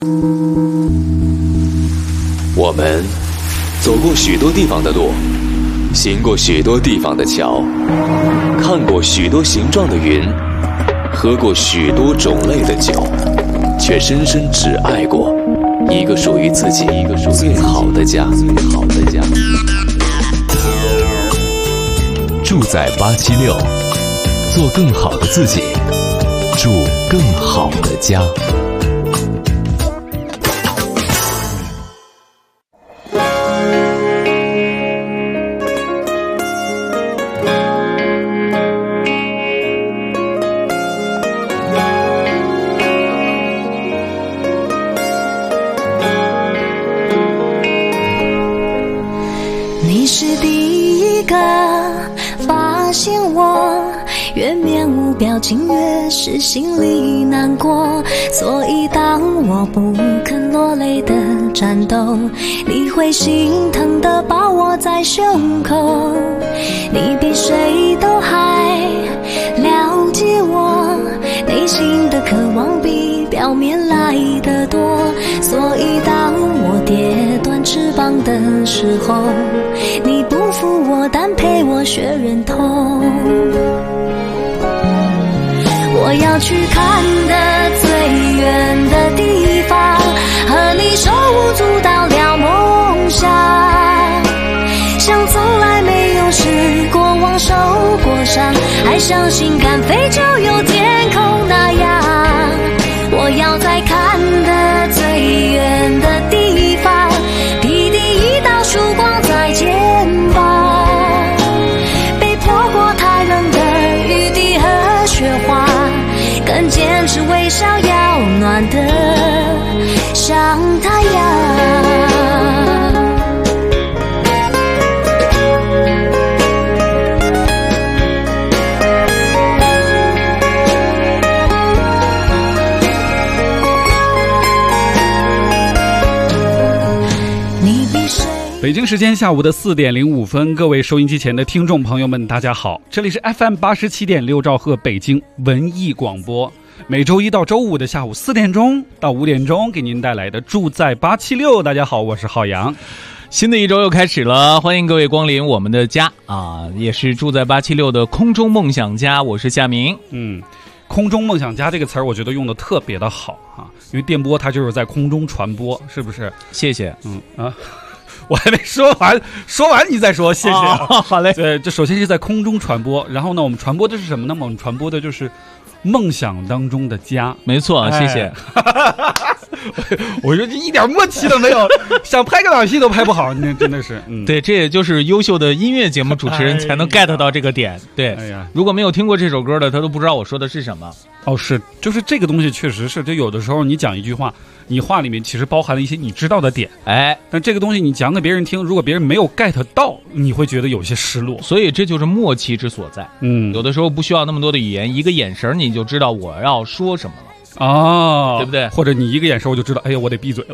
我们走过许多地方的路，行过许多地方的桥，看过许多形状的云，喝过许多种类的酒，却深深只爱过一个属于自己最好的家。住在876，做更好的自己，住更好的家。 你是第一个发现我，越面无表情越是心里难过，所以当我不肯落泪的战斗，你会心疼地抱我在胸口。你比谁都还了解我内心的渴望，比表面来得多，所以当我跌断翅膀的时候，你不负我，但陪我学忍痛。我要去看的最远的地方，和你手舞足蹈聊梦想，像从来没有试过往受过伤，还相信敢飞就有天空那样。我要在看的最远的地方，披第一道曙光在肩膀，被泼过太冷的雨滴和雪花，更坚持微笑要暖得像太阳。 北京时间下午的4点05分，各位收音机前的听众朋友们，大家好，这里是 FM 87.6兆赫北京文艺广播，每周一到周五的下午4点钟到5点钟给您带来的住在876。大家好，我是浩洋。 新的一周又开始了，欢迎各位光临我们的家啊，也是住在876的空中梦想家，我是夏明。 空中梦想家这个词儿，我觉得用的特别的好啊，因为电波它就是在空中传播，是不是？ 谢谢。 我还没说完你再说，谢谢。 好嘞。 对，这首先是在空中传播，然后呢，我们传播的是什么呢？我们传播的就是梦想当中的家。 没错，谢谢。 我说这一点默契都没有，想拍个档戏都拍不好，那真的是。 对，这也就是优秀的音乐节目主持人才能 get 到这个点。对，如果没有听过这首歌的，他都不知道我说的是什么。 是，就是这个东西确实是，就有的时候你讲一句话，你话里面其实包含了一些你知道的点，但这个东西你讲给别人听，如果别人没有 get 到，你会觉得有些失落。 所以这就是默契之所在。有的时候不需要那么多的语言，一个眼神你就知道我要说什么了。对不对？ 或者你一个眼神我就知道，哎呀，我得闭嘴了。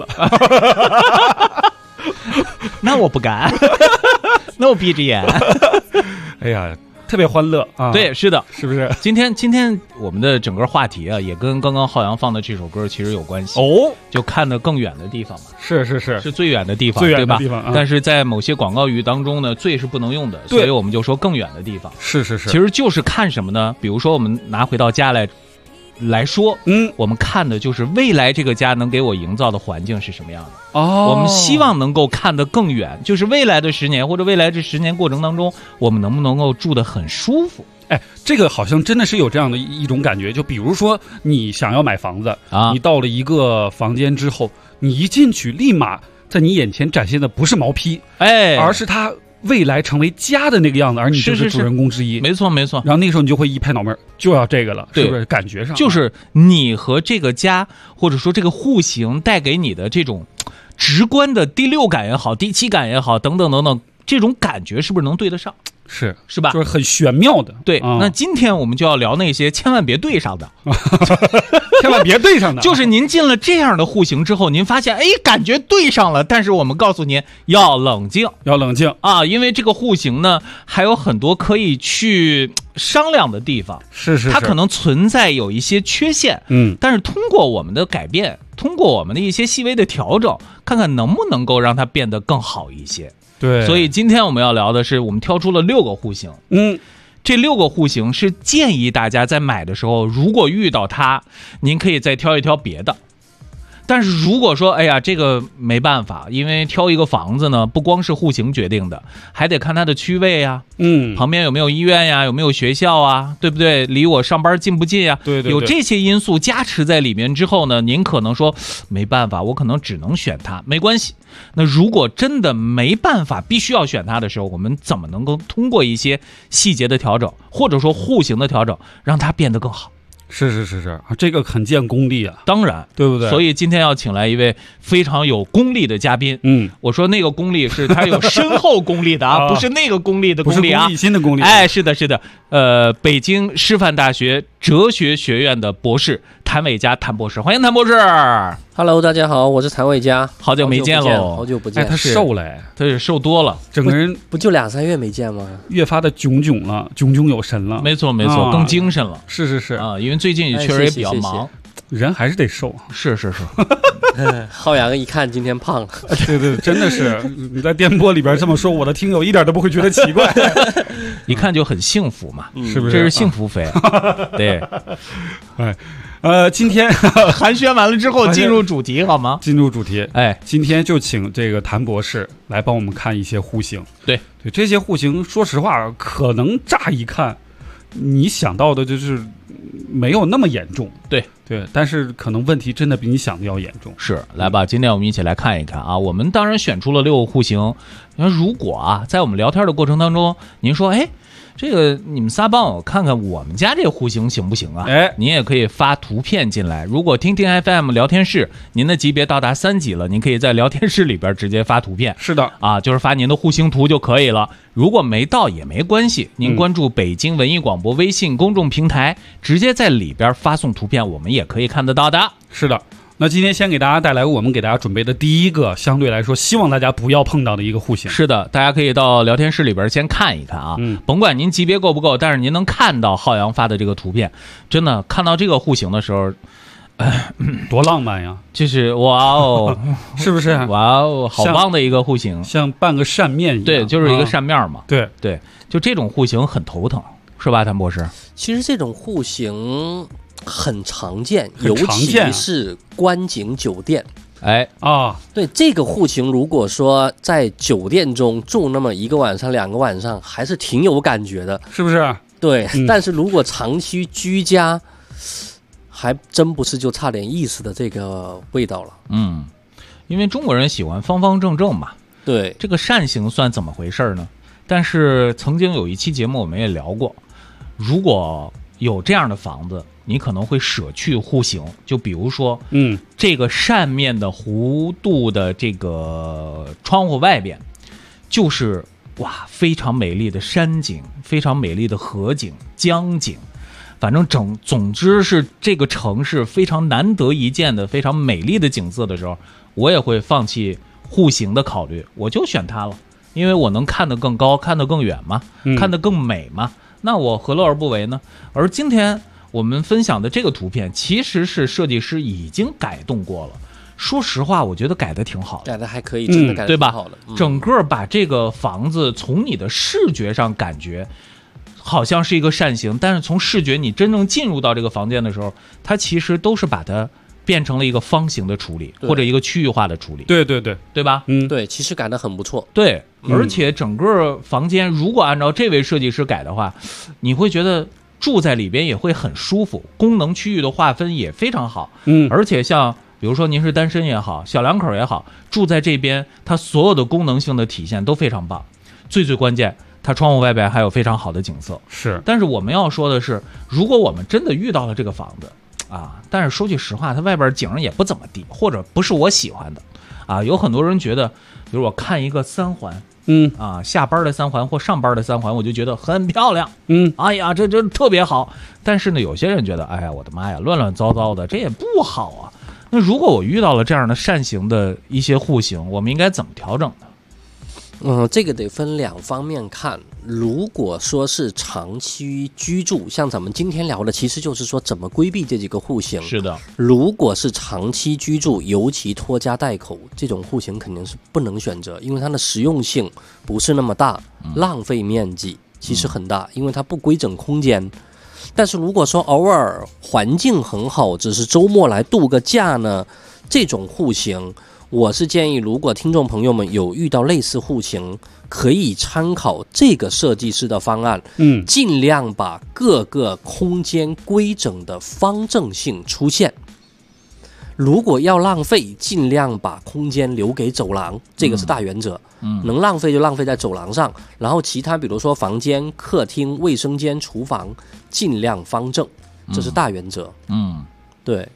那我不敢，那我闭着眼。 哎呀，特别欢乐啊！ 对，是的， 是不是？ 今天我们的整个话题啊，也跟刚刚浩洋放的这首歌其实有关系就看得更远的地方嘛。 是最远的地方， 最远的地方， 对吧？但是在某些广告语当中呢，最是不能用的，所以我们就说更远的地方。 是， 其实就是看什么呢？比如说我们拿回到家来说，我们看的就是未来这个家能给我营造的环境是什么样的。我们希望能够看得更远，就是未来的10年或者未来这10年过程当中，我们能不能够住得很舒服。 这个好像真的是有这样的一种感觉，就比如说你想要买房子你到了一个房间之后，你一进去立马在你眼前展现的不是毛坯，而是它未来成为家的那个样子，而你就是主人公之一。 没错。 然后那个时候你就会一拍脑门，就要这个了，是不是？感觉上就是你和这个家，或者说这个户型带给你的这种直观的第6感也好，第7感也好，等等等等，这种感觉是不是能对得上？是吧？ 就是很玄妙的。 对，那今天我们就要聊那些千万别对上的。 千万别对上的， 就是您进了这样的户型之后，您发现感觉对上了，但是我们告诉您要冷静啊，因为这个户型呢还有很多可以去商量的地方， 是它可能存在有一些缺陷，但是通过我们的改变， 通过我们的一些细微的调整，看看能不能够让它变得更好一些。 对， 所以今天我们要聊的是，我们挑出了6个户型。这6个户型是建议大家在买的时候，如果遇到它，您可以再挑一挑别的。但是如果说，哎呀，这个没办法，因为挑一个房子呢，不光是户型决定的，还得看它的区位呀，旁边有没有医院呀，有没有学校啊，对不对？离我上班近不近呀？ 对， 有这些因素加持在里面之后呢，您可能说没办法，我可能只能选它，没关系。那如果真的没办法，必须要选它的时候，我们怎么能够通过一些细节的调整，或者说户型的调整，让它变得更好？ 是，这个很见功力啊， 当然， 对不对？ 所以今天要请来一位非常有功力的嘉宾。我说那个功力是他有深厚功力的啊，不是那个功力的功力啊， 不是功利心的功力。 哎，是的，北京师范大学哲学学院的博士谭伟嘉谭博士，欢迎谭博士。 Hello， 大家好，我是谭伟嘉， 好久没见喽， 好久不见。 他瘦了， 他是瘦多了， 整个人不就2-3月没见吗？ 越发的炯炯有神了。 没错，更精神了。 是啊，因为最近确实也比较忙， 人还是得瘦。 是。 浩洋一看今天胖了， 对，真的是你在电波里边这么说，我的听友一点都不会觉得奇怪， 一看就很幸福嘛， 是不是？ 这是幸福肥。对， 今天寒暄完了之后，进入主题好吗？ 进入主题， 哎， 今天就请这个谭博士来帮我们看一些户型。 对， 这些户型，说实话，可能乍一看，你想到的就是没有那么严重。对，但是可能问题真的比你想的要严重。 是，来吧，今天我们一起来看一看啊。我们当然选出了6个户型。如果啊，在我们聊天的过程当中，您说，哎，这个你们仨帮我看看我们家这个户型行不行啊？哎，您也可以发图片进来。如果听听 FM 聊天室，您的级别到达3级了，您可以在聊天室里边直接发图片。 是的啊，就是发您的户型图就可以了。如果没到也没关系，您关注北京文艺广播微信公众平台，直接在里边发送图片，我们也可以看得到的。 是的。那今天先给大家带来我们给大家准备的第一个，相对来说希望大家不要碰到的一个户型。 是的，大家可以到聊天室里边先看一看啊，甭管您级别够不够，但是您能看到浩洋发的这个图片，真的看到这个户型的时候， 多浪漫呀！ 就是哇哦， 是不是？ 哇哦，好棒的一个户型， 像半个扇面一样。 对，就是一个扇面嘛。 对， 就这种户型很头疼，是吧，谭博士？ 其实这种户型很常见，尤其是观景酒店。对，这个户型如果说在酒店中住那么1个晚上2个晚上，还是挺有感觉的， 是不是？ 对，但是如果长期居家，还真不是就差点意思的这个味道了。 因为中国人喜欢方方正正嘛。 对， 这个扇形算怎么回事呢？但是曾经有一期节目我们也聊过，如果有这样的房子，你可能会舍去户型，就比如说，这个扇面的弧度的这个窗户外边，就是哇非常美丽的山景，非常美丽的河景、江景，反正总之是这个城市非常难得一见的非常美丽的景色的时候，我也会放弃户型的考虑，我就选它了，因为我能看得更高，看得更远嘛，看得更美嘛，那我何乐而不为呢？而今天我们分享的这个图片其实是设计师已经改动过了，说实话我觉得改得挺好的， 改得还可以，真的改得挺好的， 对吧？整个把这个房子从你的视觉上感觉好像是一个扇形，但是从视觉你真正进入到这个房间的时候，它其实都是把它变成了一个方形的处理，或者一个区域化的处理。对吧？ 对，其实改得很不错。 对，而且整个房间如果按照这位设计师改的话，你会觉得住在里边也会很舒服，功能区域的划分也非常好。而且像比如说您是单身也好，小两口也好，住在这边，它所有的功能性的体现都非常棒。最关键，它窗户外边还有非常好的景色。 是， 但是我们要说的是，如果我们真的遇到了这个房子啊，但是说句实话，它外边景也不怎么地，或者不是我喜欢的啊。有很多人觉得，比如我看一个3环，下班的3环或上班的3环，我就觉得很漂亮，哎呀，这特别好。但是呢，有些人觉得，哎呀，我的妈呀，乱乱糟糟的，这也不好啊。那如果我遇到了这样的扇形的一些户型，我们应该怎么调整呢？ 这个得分2方面看。 如果说是长期居住，像咱们今天聊的，其实就是说怎么规避这几个户型。 是的， 如果是长期居住，尤其拖家带口这种户型，肯定是不能选择，因为它的实用性不是那么大，浪费面积其实很大，因为它不规整空间。但是如果说偶尔环境很好，只是周末来度个假呢，这种户型，我是建议，如果听众朋友们有遇到类似户型，可以参考这个设计师的方案，尽量把各个空间规整的方正性出现。如果要浪费，尽量把空间留给走廊，这个是大原则。能浪费就浪费在走廊上，然后其他比如说房间、客厅、卫生间、厨房，尽量方正，这是大原则。对。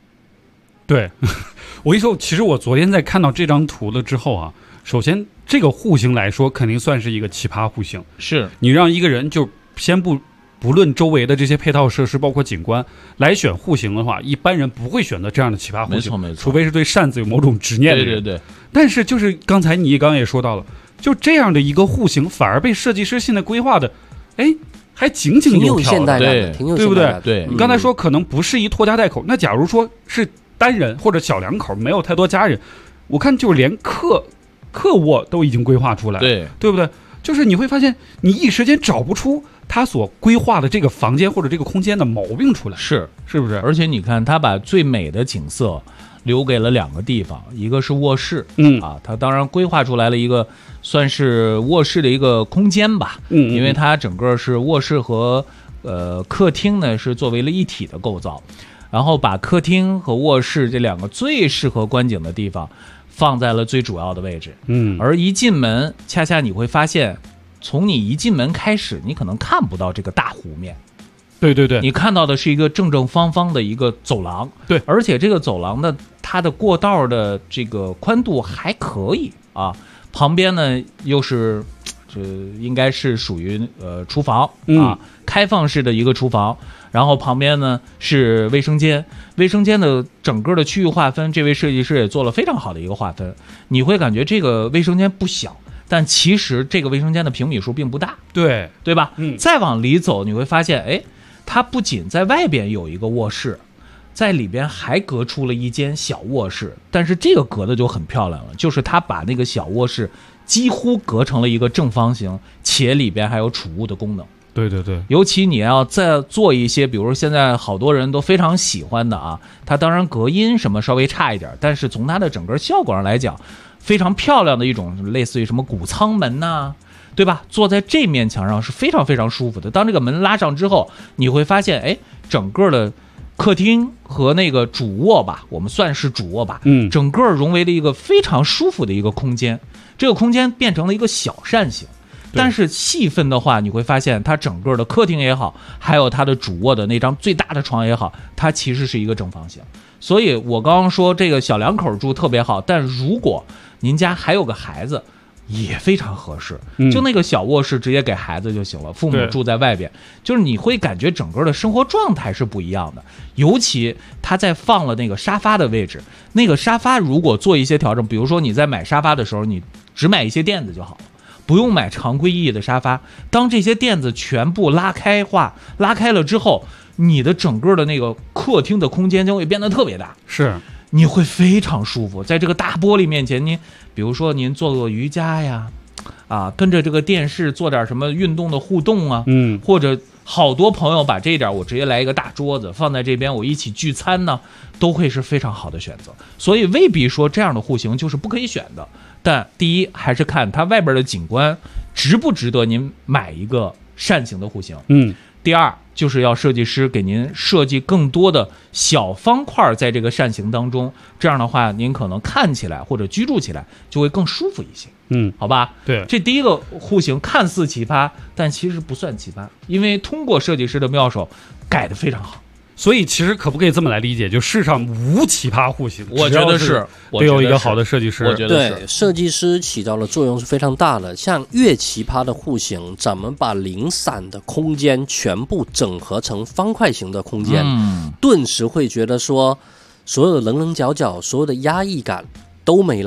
我跟你说，其实我昨天在看到这张图了之后啊，首先这个户型来说，肯定算是一个奇葩户型。 是你让一个人就先不论周围的这些配套设施，包括景观来选户型的话，一般人不会选择这样的奇葩户型， 没错， 除非是对扇子有某种执念的人。 对。 但是就是刚才你刚刚也说到了，就这样的一个户型，反而被设计师现在规划的，还井井有条的，对不对？ 对， 你刚才说可能不适宜拖家带口，那假如说是单人或者小两口，没有太多家人，我看就连客卧都已经规划出来了，对不对？就是你会发现，你一时间找不出他所规划的这个房间或者这个空间的毛病出来，是不是？ 而且你看，他把最美的景色留给了2个地方，一个是卧室，他当然规划出来了一个算是卧室的一个空间吧，因为它整个是卧室和客厅呢是作为了一体的构造，然后把客厅和卧室这2个最适合观景的地方放在了最主要的位置，而一进门，恰恰你会发现，从你一进门开始，你可能看不到这个大湖面。 对， 你看到的是一个正正方方的一个走廊， 对， 而且这个走廊呢，它的过道的这个宽度还可以啊，旁边呢又是这应该是属于厨房啊，开放式的一个厨房，然后旁边呢是卫生间，卫生间的整个的区域划分，这位设计师也做了非常好的一个划分，你会感觉这个卫生间不小。但其实这个卫生间的平米数并不大，对吧？再往里走，你会发现，它不仅在外边有一个卧室，在里边还隔出了一间小卧室，但是这个隔的就很漂亮了，就是它把那个小卧室几乎隔成了一个正方形，且里边还有储物的功能。 对， 尤其你要再做一些，比如说现在好多人都非常喜欢的啊，它当然隔音什么稍微差一点，但是从它的整个效果上来讲，非常漂亮的一种类似于什么谷仓门呐，对吧？坐在这面墙上是非常非常舒服的。当这个门拉上之后，你会发现，整个的客厅和那个主卧吧，我们算是主卧吧，整个融为了一个非常舒服的一个空间。这个空间变成了一个小扇形，但是细分的话，你会发现它整个的客厅也好，还有它的主卧的那张最大的床也好，它其实是一个正方形。所以我刚刚说这个小两口住特别好，但如果您家还有个孩子也非常合适，就那个小卧室直接给孩子就行了，父母住在外边，就是你会感觉整个的生活状态是不一样的。尤其他在放了那个沙发的位置，那个沙发如果做一些调整，比如说你在买沙发的时候，你只买一些垫子就好了，不用买常规意义的沙发。当这些垫子全部拉开了之后，你的整个的那个客厅的空间将会变得特别大， 是你会非常舒服。在这个大玻璃面前，您比如说您做做瑜伽呀，跟着这个电视做点什么运动的互动啊，或者好多朋友把这一点我直接来一个大桌子放在这边，我一起聚餐呢，都会是非常好的选择。所以未必说这样的户型就是不可以选的，但第一还是看它外边的景观值不值得您买一个扇形的户型。第二就是要设计师给您设计更多的小方块在这个扇形当中，这样的话您可能看起来或者居住起来就会更舒服一些。好吧， 对， 这第一个户型看似奇葩，但其实不算奇葩，因为通过设计师的妙手改得非常好。 所以其实可不可以这么来理解，就世上无奇葩户型， 我觉得是得有一个好的设计师。 我觉得是对，设计师起到的作用是非常大的。像越奇葩的户型，咱们把零散的空间全部整合成方块型的空间，顿时会觉得说所有的棱棱角角，所有的压抑感都没了，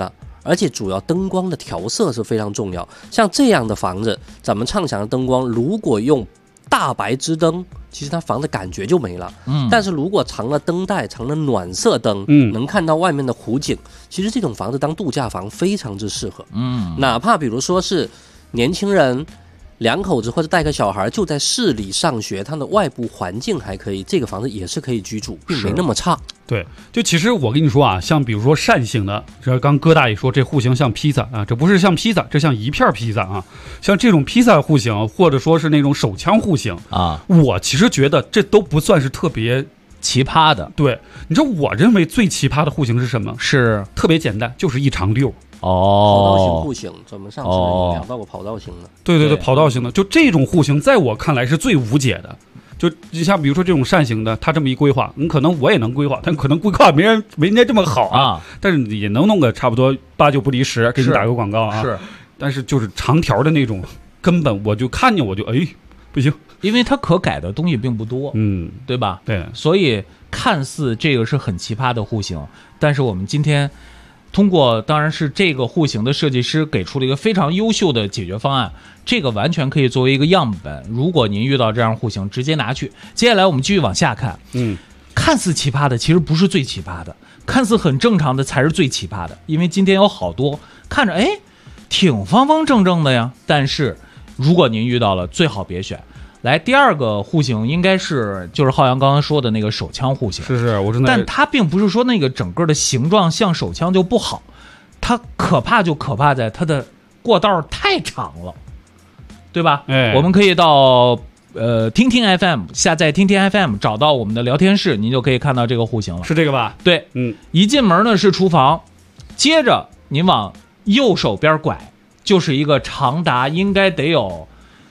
而且主要灯光的调色是非常重要。像这样的房子，咱们畅想的灯光，如果用大白支灯，其实它房子感觉就没了。但是如果藏了灯带，藏了暖色灯，能看到外面的湖景，其实这种房子当度假房非常之适合。哪怕比如说是年轻人2口子或者带个小孩就在市里上学，它的外部环境还可以，这个房子也是可以居住，并没那么差。 对，就其实我跟你说啊，像比如说扇形的，这刚哥大爷说这户型像披萨啊，这不是像披萨，这像一片披萨啊。像这种披萨户型，或者说是那种手枪户型啊，我其实觉得这都不算是特别奇葩的。 对，你知道我认为最奇葩的户型是什么？ 是特别简单，就是一长溜。 跑道型户型，咱们上次聊到过跑道型的。 对，跑道型的，就这种户型，在我看来是最无解的。就像比如说这种扇形的，它这么一规划，可能我也能规划，但可能规划没人家这么好啊。但是也能弄个差不多8、9不离10，给你打个广告啊。 是， 但是就是长条的那种，根本我就看见我就不行， 因为它可改的东西并不多，对吧？ 对， 所以看似这个是很奇葩的户型，但是我们今天通过当然是这个户型的设计师给出了一个非常优秀的解决方案，这个完全可以作为一个样本。如果您遇到这样户型，直接拿去。接下来我们继续往下看，看似奇葩的其实不是最奇葩的，看似很正常的才是最奇葩的。因为今天有好多看着挺方方正正的呀，但是如果您遇到了，最好别选。来，第二个户型应该就是浩洋刚刚说的那个手枪户型， 是，我真的。 但它并不是说那个整个的形状像手枪就不好，它可怕就可怕在它的过道太长了，对吧？我们可以到听听 FM 下载听听 FM， 找到我们的聊天室，您就可以看到这个户型了。 是这个吧？ 对，一进门呢是厨房，接着您往右手边拐，就是一个长达应该得有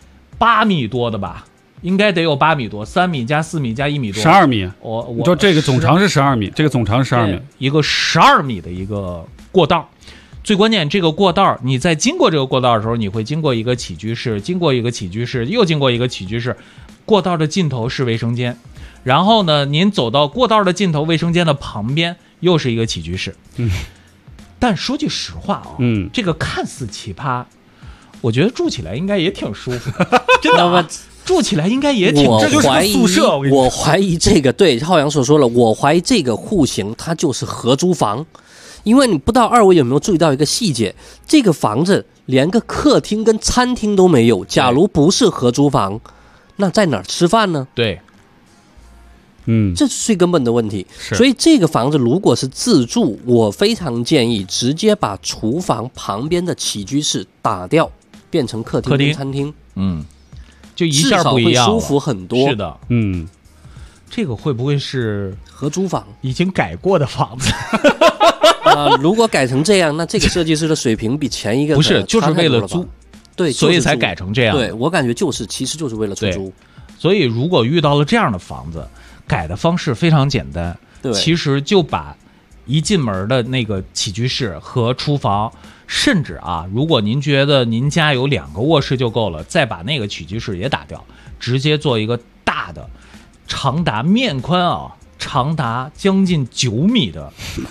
8米多的吧，应该得有8米多，3米加4米加1米多 ，12米。 我就这个总长是12米，这个总长是12米， 一个12米的一个过道。最关键，这个过道你在经过这个过道的时候，你会经过一个起居室，经过一个起居室，又经过一个起居室。过道的尽头是卫生间，然后呢，您走到过道的尽头，卫生间的旁边又是一个起居室。但说句实话这个看似奇葩，我觉得住起来应该也挺舒服，真的，住起来应该也挺。 这就是宿舍。 我怀疑这个，对浩洋所说了，我怀疑这个户型它就是合租房，因为你不知道二位有没有注意到一个细节，这个房子连个客厅跟餐厅都没有。假如不是合租房，那在哪儿吃饭呢？ 对。 这是最根本的问题。所以这个房子如果是自住，我非常建议直接把厨房旁边的起居室打掉，变成客厅跟餐厅。 就一下不一样了， 至少会舒服很多。 是的，这个会不会是合租房已经改过的房子？ 如果改成这样，那这个设计师的水平比前一个不是就是为了租， 对， 所以才改成这样。 对，我感觉其实就是为了出租。 所以如果遇到了这样的房子，改的方式非常简单，其实就把一进门的那个起居室和厨房，甚至如果您觉得您家有2个卧室就够了，再把那个起居室也打掉，直接做一个大的，长达面宽长达将近9米的，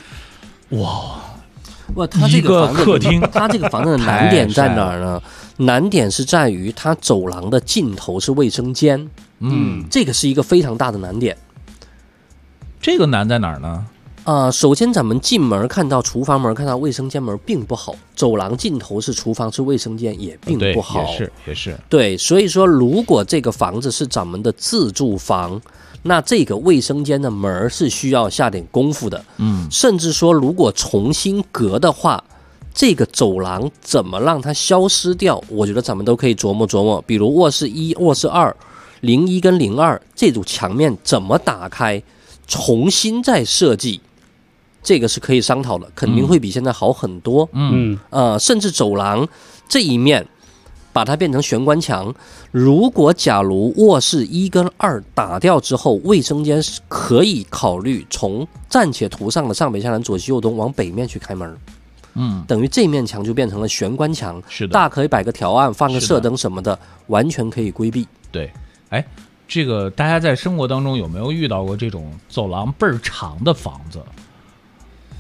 它这个客厅， 它这个房子的难点在哪儿呢？难点是在于它走廊的尽头是卫生间，这个是一个非常大的难点。 这个难在哪儿呢？ 首先咱们进门看到厨房门，看到卫生间门并不好，走廊尽头是厨房是卫生间也并不好， 也是对。所以说如果这个房子是咱们的自住房，那这个卫生间的门是需要下点功夫的，甚至说如果重新隔的话，这个走廊怎么让它消失掉，我觉得咱们都可以琢磨琢磨。比如卧室1、卧室2、01跟02这组墙面怎么打开，重新再设计，这个是可以商讨的，肯定会比现在好很多。甚至走廊这一面把它变成玄关墙，如果假如卧室1跟2打掉之后，卫生间可以考虑从暂且图上的上北下南左西右东往北面去开门。等于这面墙就变成了玄关墙， 是的， 大可以摆个条案，放个射灯什么的，完全可以规避。 对，这个大家在生活当中有没有遇到过这种走廊倍儿长的房子？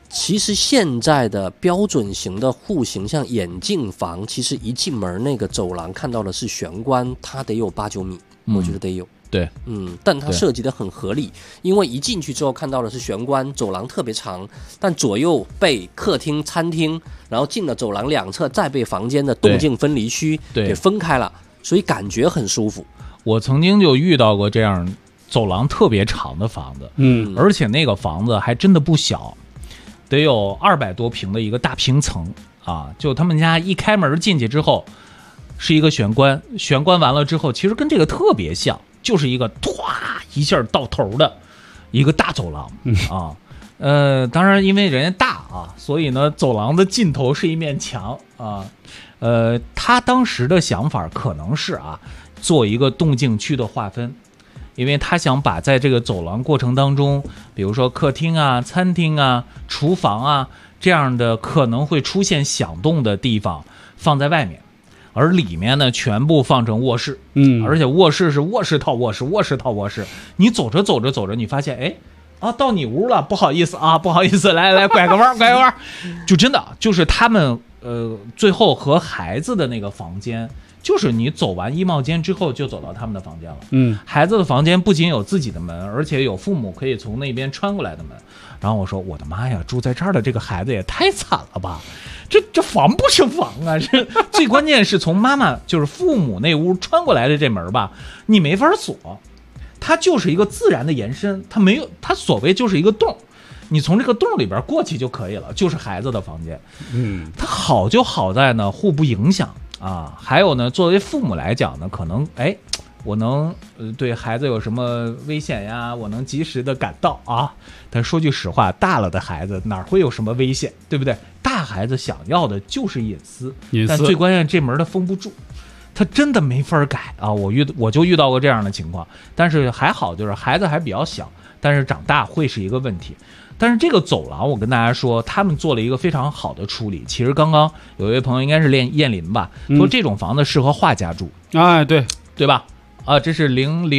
其实现在的标准型的户型，像眼镜房，其实一进门那个走廊看到的是玄关，它得有8-9米，我觉得得有。 对， 但它设计的很合理，因为一进去之后看到的是玄关，走廊特别长，但左右被客厅、餐厅，然后进了走廊两侧再被房间的动静分离区给分开了，所以感觉很舒服。 我曾经就遇到过这样走廊特别长的房子，而且那个房子还真的不小，得有200多平的一个大平层啊！就他们家一开门进去之后，是一个玄关，玄关完了之后，其实跟这个特别像，就是一个唰一下到头的一个大走廊啊。当然因为人家大啊，所以呢，走廊的尽头是一面墙啊。他当时的想法可能是啊，做一个动静区的划分。因为他想把在这个走廊过程当中，比如说客厅啊、餐厅啊、厨房啊这样的可能会出现响动的地方放在外面，而里面呢全部放成卧室。而且卧室是卧室套卧室，卧室套卧室。你走着走着走着，你发现到你屋了，不好意思啊，不好意思，来拐个弯，拐个弯，就真的就是他们最后和孩子的那个房间。就是你走完衣帽间之后就走到他们的房间了。孩子的房间不仅有自己的门，而且有父母可以从那边穿过来的门。然后我说我的妈呀，住在这儿的这个孩子也太惨了吧，这防不胜防啊！这最关键是从妈妈就是父母那屋穿过来的这门吧，你没法锁，它就是一个自然的延伸，它没有，它所谓就是一个洞，你从这个洞里边过去就可以了，就是孩子的房间。它好就好在呢互不影响啊。还有呢，作为父母来讲呢，可能我能对孩子有什么危险呀，我能及时的赶到啊。但说句实话，大了的孩子哪会有什么危险，对不对？大孩子想要的就是隐私，但最关键这门他封不住，他真的没法改啊。我就遇到过这样的情况，但是还好，就是孩子还比较小，但是长大会是一个问题。但是这个走廊，我跟大家说，他们做了一个非常好的处理。其实刚刚有一位朋友应该是燕林吧，说这种房子适合画家住。对吧？这是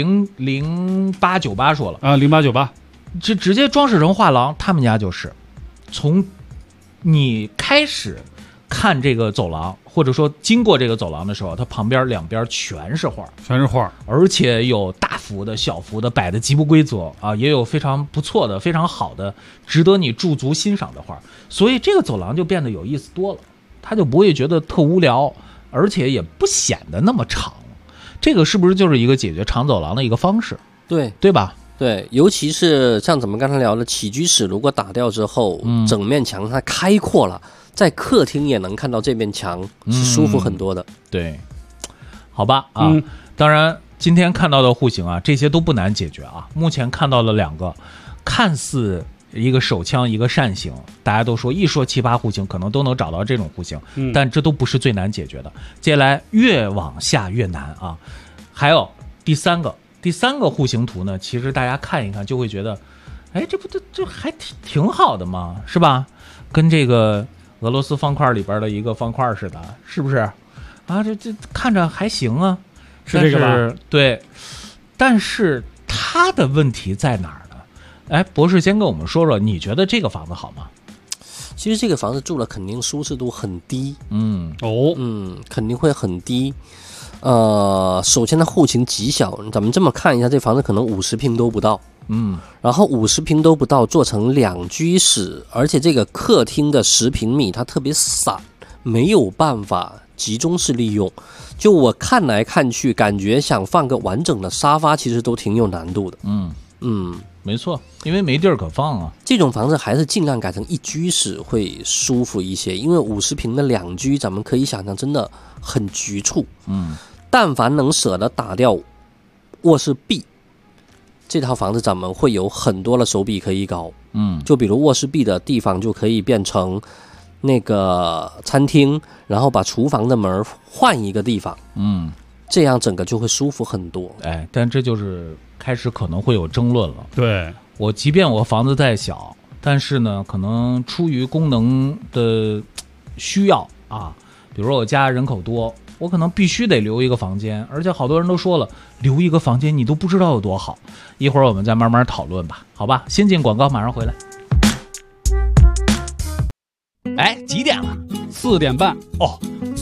0898说了啊，0898，这直接装饰成画廊。他们家就是从你开始看这个走廊，或者说经过这个走廊的时候，它旁边两边全是画，而且有大幅的、小幅的，摆的极不规则啊，也有非常不错的、非常好的、值得你驻足欣赏的画，所以这个走廊就变得有意思多了，它就不会觉得特无聊，而且也不显得那么长。这个是不是就是一个解决长走廊的一个方式？对吧？ 对，尤其是像咱们刚才聊的起居室，如果打掉之后，整面墙它开阔了，在客厅也能看到这面墙，是舒服很多的。 对，好吧啊，当然今天看到的户型啊，这些都不难解决啊。目前看到了2个，看似一个手枪一个扇形，大家都说一说奇葩户型可能都能找到这种户型，但这都不是最难解决的。接下来越往下越难啊。还有第三个户型图呢，其实大家看一看就会觉得，这不这还挺好的嘛，是吧？跟这个俄罗斯方块里边的一个方块似的，是不是啊？这看着还行啊， 是这个吧？ 对，但是它的问题在哪儿呢？博士先跟我们说说，你觉得这个房子好吗？ 其实这个房子住了肯定舒适度很低，肯定会很低。首先它户型极小，咱们这么看一下，这房子可能50平都不到，然后50平都不到做成2居室，而且这个客厅的10平米它特别散，没有办法集中式利用。就我看来看去，感觉想放个完整的沙发，其实都挺有难度的。 没错，因为没地儿可放啊。 这种房子还是尽量改成1居室会舒服一些，因为50平的2居，咱们可以想象真的很局促。但凡能舍得打掉卧室壁，这套房子咱们会有很多的手笔可以搞。就比如卧室壁的地方就可以变成那个餐厅，然后把厨房的门换一个地方。这样整个就会舒服很多。 但这就是开始可能会有争论了。 对， 我即便我房子再小，但是呢，可能出于功能的需要啊，比如说我家人口多，我可能必须得留一个房间，而且好多人都说了，留一个房间你都不知道有多好。一会儿我们再慢慢讨论吧，好吧？先进广告，马上回来。 哎，几点了 ？4点半。 哦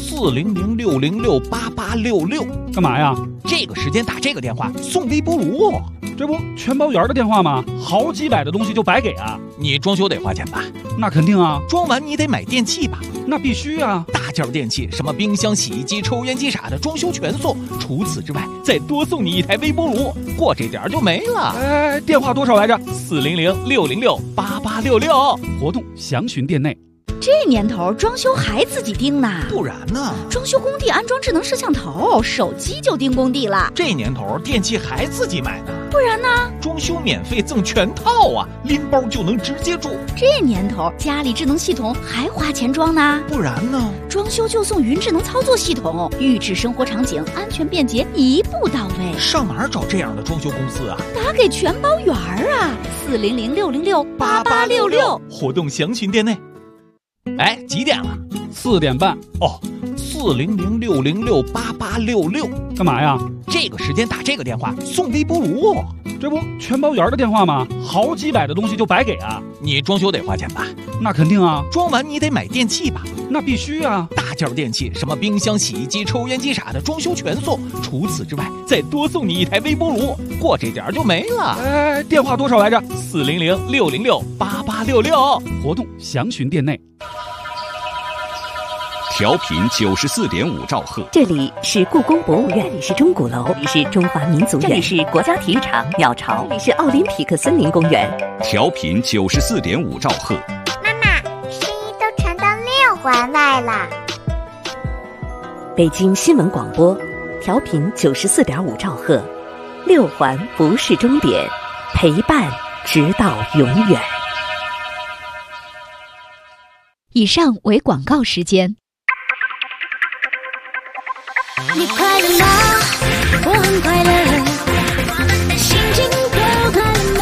，400-606-8866。 干嘛呀？ 这个时间打这个电话送微波炉， 这不全包圆的电话吗？好几百的东西就白给啊！ 你装修得花钱吧？ 那肯定啊。 装完你得买电器吧？ 那必须啊。 大件电器，什么冰箱、洗衣机、抽烟机啥的，装修全送。除此之外，再多送你一台微波炉，过这点就没了。 哎，电话多少来着 ？400-606-8866。 活动详询店内。 这年头装修还自己盯呢？ 不然呢？ 装修工地安装智能摄像头，手机就盯工地了。 这年头电器还自己买呢？ 不然呢？ 装修免费赠全套啊，拎包就能直接住。 这年头家里智能系统还花钱装呢？ 不然呢？ 装修就送云智能操作系统，预制生活场景，安全便捷，一步到位。 上哪儿找这样的装修公司啊？ 打给全包圆啊，400-606-8866。 活动详询店内。哎，几点了 ？4点半。 哦，400-606-8866。 干嘛呀？ 这个时间打这个电话送微波炉， 这不全包圆的电话吗？好几百的东西就白给啊！ 你装修得花钱吧？ 那肯定啊。 装完你得买电器吧？ 那必须啊。 大件电器，什么冰箱、洗衣机、抽烟机啥的，装修全送。除此之外，再多送你一台微波炉，过这点就没了。 哎，电话多少来着 ？400-606-8866。 活动详询店内。 调频94.5兆赫， 这里是故宫博物院，这里是钟鼓楼，这里是中华民族园，这里是国家体育场鸟巢，这里是奥林匹克森林公园。 调频94.5兆赫。 妈妈，声音都传到6环外了。 北京新闻广播，调频94.5兆赫，6环不是终点，陪伴直到永远。 以上为广告时间。 你快乐吗？我很快乐，我们的心情都快乐吗？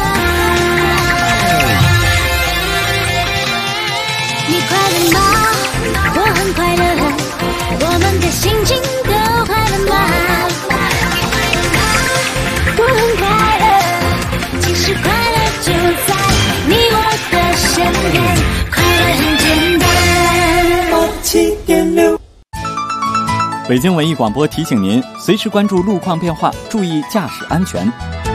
你快乐吗？我很快乐，我们的心情都快乐吗？我很快乐，其实快乐就在你我的身边，快乐很简单。87.6 北京文艺广播提醒您，随时关注路况变化，注意驾驶安全。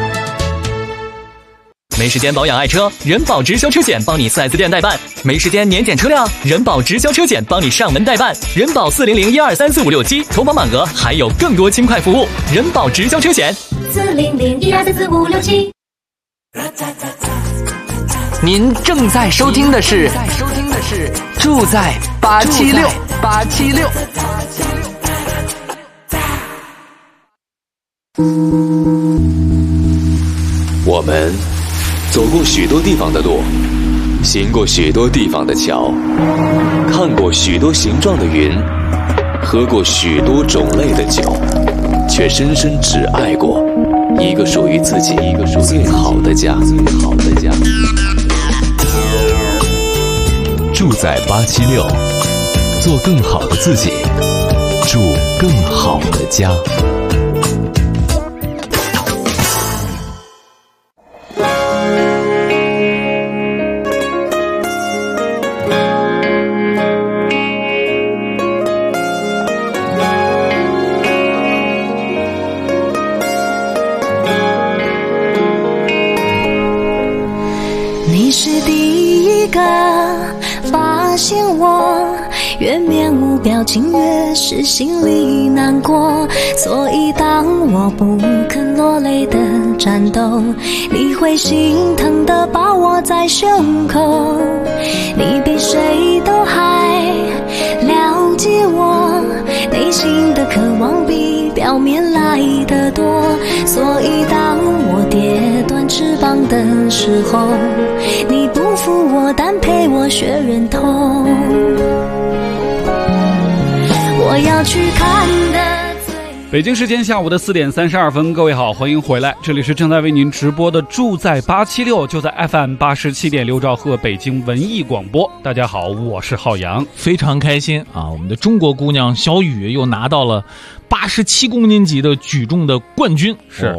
没时间保养爱车，人保直销车险帮你 4S 店代办；没时间年检车辆，人保直销车险帮你上门代办。人保400-1234567，投保满额还有更多轻快服务。人保直销车险 400-1234567。 您正在收听的是住在876。 我们走过许多地方的路，行过许多地方的桥，看过许多形状的云，喝过许多种类的酒，却深深只爱过一个属于自己最好的家。住在876，做更好的自己，住更好的家。 你是第一个发现我，越面无表情越是心里难过，所以当我不肯落泪的战斗，你会心疼的把我在胸口。你比谁都还了解我内心的渴望，比表面来得多，所以当我跌断翅膀的时候，你不负我，但陪我学忍痛。我要去看的。 北京时间下午的4点32分，各位好，欢迎回来，这里是正在为您直播的住在876，就在 FM 87.6兆赫北京文艺广播。大家好，我是浩洋， 非常开心啊！我们的中国姑娘小雨又拿到了87公斤级的举重的冠军， 是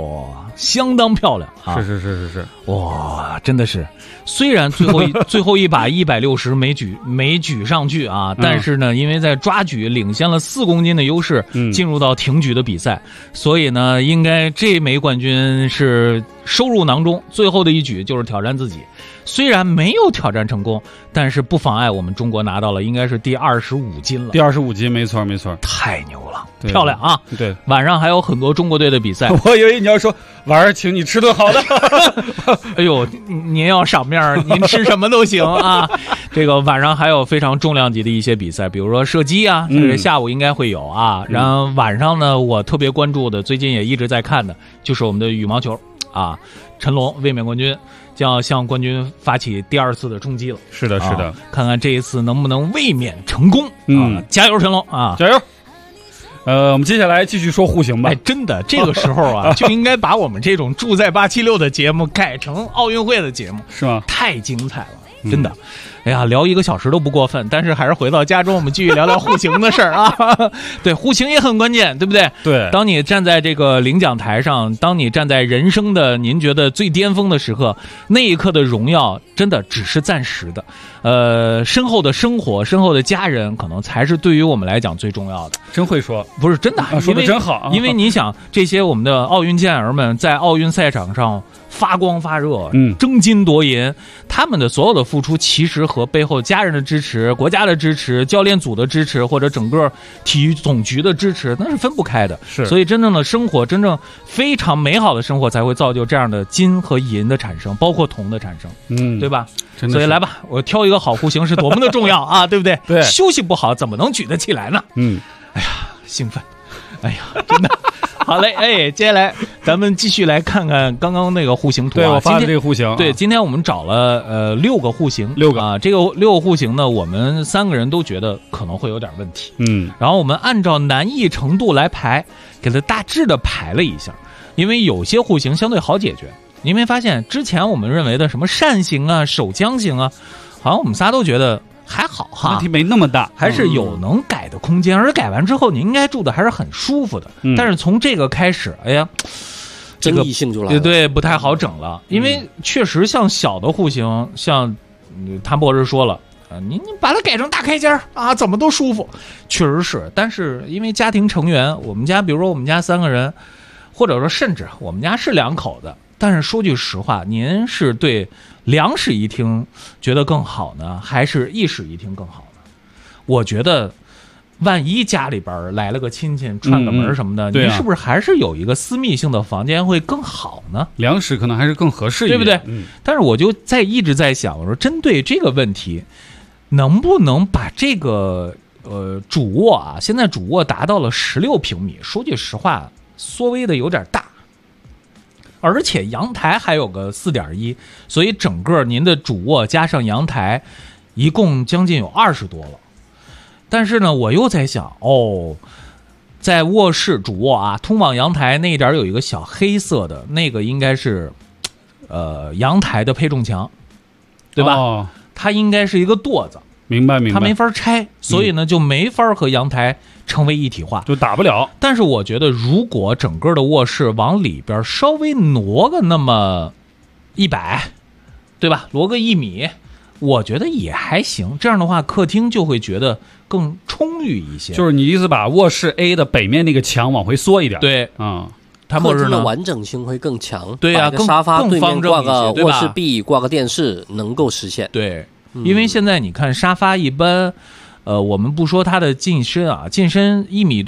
相当漂亮啊！ 是， 哇，真的是，虽然最后一把160没举上去啊，但是呢，因为在抓举领先了4公斤的优势，进入到挺举的比赛，所以呢，应该这枚冠军是收入囊中，最后的一举就是挑战自己。虽然没有挑战成功，但是不妨碍我们中国拿到了应该是第25金了。 第25金，没错， 太牛了，漂亮啊！ 对， 晚上还有很多中国队的比赛。 我以为你要说晚上请你吃顿好的。 哎呦，您要赏面，您吃什么都行啊。这个晚上还有非常重量级的一些比赛，比如说射击啊，这个下午应该会有啊。然后晚上呢，我特别关注的，最近也一直在看的，就是我们的羽毛球啊，陈龙卫冕冠军将要向冠军发起第2次的冲击了。 是的， 看看这一次能不能卫冕成功。加油，陈龙啊， 加油！我们接下来继续说户型吧。 哎，真的，这个时候啊，就应该把我们这种住在876的节目改成奥运会的节目， 是吗？ 太精彩了，真的。哎呀，聊1个小时都不过分，但是还是回到家中，我们继续聊聊户型的事儿啊。对，户型也很关键，对不对？ 对。 当你站在这个领奖台上，当你站在人生的您觉得最巅峰的时刻，那一刻的荣耀真的只是暂时的。身后的生活，身后的家人，可能才是对于我们来讲最重要的。 真会说， 不是真的， 说的真好。 因为你想，这些我们的奥运健儿们在奥运赛场上发光发热，争金夺银，他们的所有的付出，其实和背后家人的支持、国家的支持、教练组的支持，或者整个体育总局的支持，那是分不开的。 是， 所以真正的生活，真正非常美好的生活，才会造就这样的金和银的产生，包括铜的产生，对吧？所以来吧，我挑一个好户型是多么的重要啊，对不对？ 对， 休息不好怎么能举得起来呢？哎呀，兴奋，哎呀，真的。好嘞，哎，接下来咱们继续来看看刚刚那个户型图啊。 对，我发的这个户型。 对，今天我们找了6个户型 ，6个啊。这个6个户型呢，我们3个人都觉得可能会有点问题。然后我们按照难易程度来排，给它大致的排了一下，因为有些户型相对好解决。你没发现之前我们认为的什么扇形啊、手枪型啊，好像我们仨都觉得还好哈， 问题没那么大， 还是有能改的空间。而改完之后，你应该住的还是很舒服的。但是从这个开始，哎呀，这个争议性就来了， 对，不太好整了。因为确实像小的户型，像谭博士说了，你把它改成大开间啊，怎么都舒服，确实是。但是因为家庭成员，我们家比如说我们家3个人，或者说甚至我们家是2口子。但是说句实话，您是对2室一厅觉得更好呢，还是1室一厅更好呢？我觉得，万一家里边来了个亲戚串个门什么的，您是不是还是有一个私密性的房间会更好呢 ？2室可能还是更合适一点， 对不对？但是我就一直在想，我说针对这个问题，能不能把这个主卧啊，现在主卧达到了16平米，说句实话，稍微的有点大。而且阳台还有个4.1，所以整个您的主卧加上阳台，一共将近有20多了。但是呢，我又在想，在卧室主卧啊，通往阳台那点有一个小黑色的，那个应该是，阳台的配重墙，对吧？它应该是一个垛子。 明白， 它没法拆，所以呢就没法和阳台成为一体化， 就打不了。 但是我觉得，如果整个的卧室往里边稍微挪个那么100，对吧？挪个1米，我觉得也还行。这样的话，客厅就会觉得更充裕一些。 就是你意思把卧室 A 的北面那个墙往回缩一点？ 对， 客厅的完整性会更强。 对啊， 更沙发对面挂个卧室壁，挂个电视，能够实现。 对。因为现在你看沙发一般，我们不说它的进深啊，进深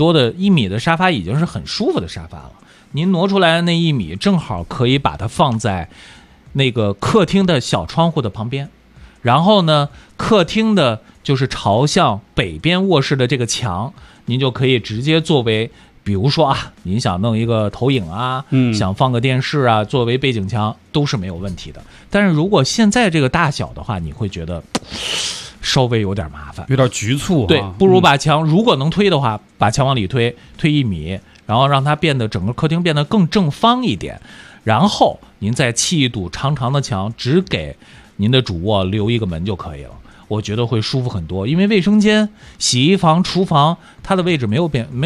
1米的沙发已经是很舒服的沙发了。您挪出来的那1米，正好可以把它放在那个客厅的小窗户的旁边，然后呢，客厅的就是朝向北边卧室的这个墙，您就可以直接作为。比如说啊，您想弄一个投影啊，想放个电视啊，作为背景墙都是没有问题的。但是如果现在这个大小的话，你会觉得稍微有点麻烦， 有点局促。 对，不如把墙，如果能推的话，把墙往里推1米，然后让它变得整个客厅变得更正方一点，然后您再砌一堵长长的墙，只给您的主卧留一个门就可以了。我觉得会舒服很多，因为卫生间、洗衣房、厨房它的位置没有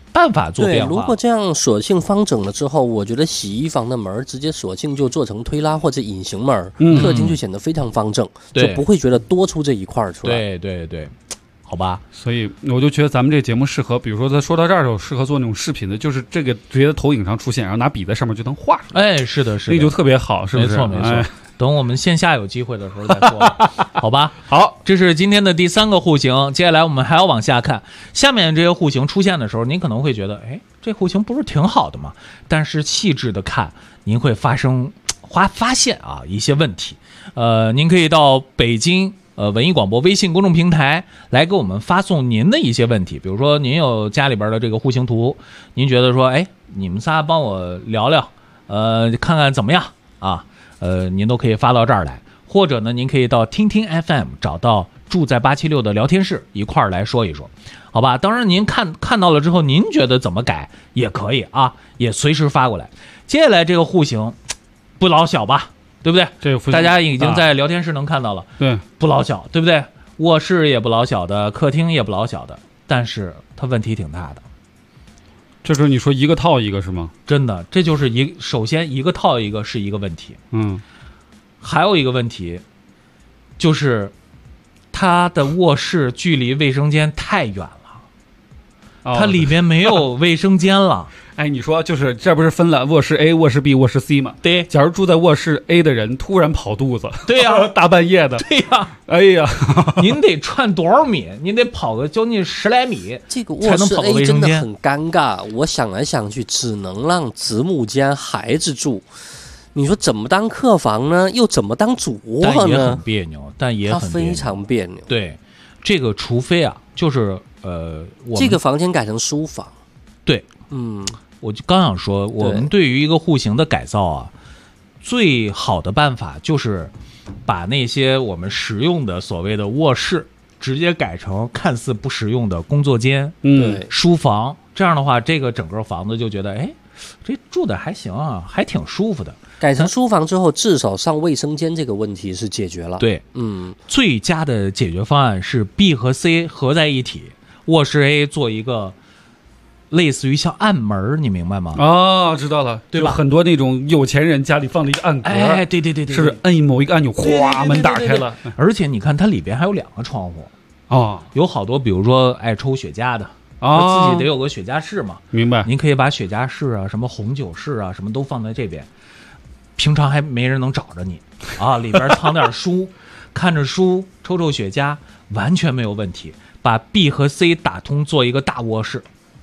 办法做变化。 对，如果这样锁性方整了之后，我觉得洗衣房的门直接锁性就做成推拉或者隐形门，客厅就显得非常方正，就不会觉得多出这一块出来。 对对对。好吧， 所以我就觉得咱们这节目适合，比如说他说到这儿的时候，适合做那种视频的，就是这个直接在投影上出现，然后拿笔在上面就能画出来。 哎，是的，是的， 那就特别好，是不是？ 没错，没错。哎，等我们线下有机会的时候再说，好吧？ 好， 这是今天的第3个户型，接下来我们还要往下看，下面这些户型出现的时候，您可能会觉得，哎，这户型不是挺好的吗？但是细致的看，您会发现啊一些问题。您可以到北京文艺广播微信公众平台来给我们发送您的一些问题，比如说您有家里边的这个户型图，您觉得说，哎，你们仨帮我聊聊，看看怎么样啊？您都可以发到这儿来，或者呢，您可以到听听 FM 找到住在876的聊天室一块儿来说一说，好吧？当然您看到了之后，您觉得怎么改也可以啊，也随时发过来。接下来这个户型不老小吧？对不对？ 这个大家已经在聊天室能看到了， 对， 不老小，对不对？卧室也不老小的，客厅也不老小的，但是它问题挺大的。 这是你说一个套一个是吗？ 真的，这就是首先一个套一个是一个问题，还有一个问题就是它的卧室距离卫生间太远了，它里面没有卫生间了。 哎，你说就是这不是分了卧室 A、卧室 B、卧室 C 吗？ 对。 假如住在卧室 A 的人突然跑肚子， 对呀， 大半夜的， 对呀， 哎呀， 您得窜多少米？您得跑个将近10来米， 这个卧室 A 真的很尴尬。我想来想去，只能让子母间孩子住。你说怎么当客房呢？又怎么当主卧呢？ 但也很别扭，它非常别扭。 对，这个除非啊，就是这个房间改成书房。 对，我就刚想说，我们对于一个户型的改造啊，最好的办法就是把那些我们实用的所谓的卧室，直接改成看似不实用的工作间、书房。这样的话，这个整个房子就觉得，哎，这住的还行啊，还挺舒服的。 改成书房之后，至少上卫生间这个问题是解决了。 对，最佳的解决方案是 B 和 C 合在一起，卧室 A 做一个类似于像暗门，你明白吗？ 哦，知道了， 对吧？ 很多那种有钱人家里放了一个暗格， 哎，对， 是摁某一个按钮，哗，门打开了。 而且你看，它里边还有2个窗户哦， 有好多，比如说爱抽雪茄的。自己得有个雪茄室嘛， 明白？ 您可以把雪茄室啊、什么红酒室啊、什么都放在这边，平常还没人能找着你啊。里边藏点书，看着书，抽雪茄，完全没有问题。把 B 和 C 打通，做一个大卧室，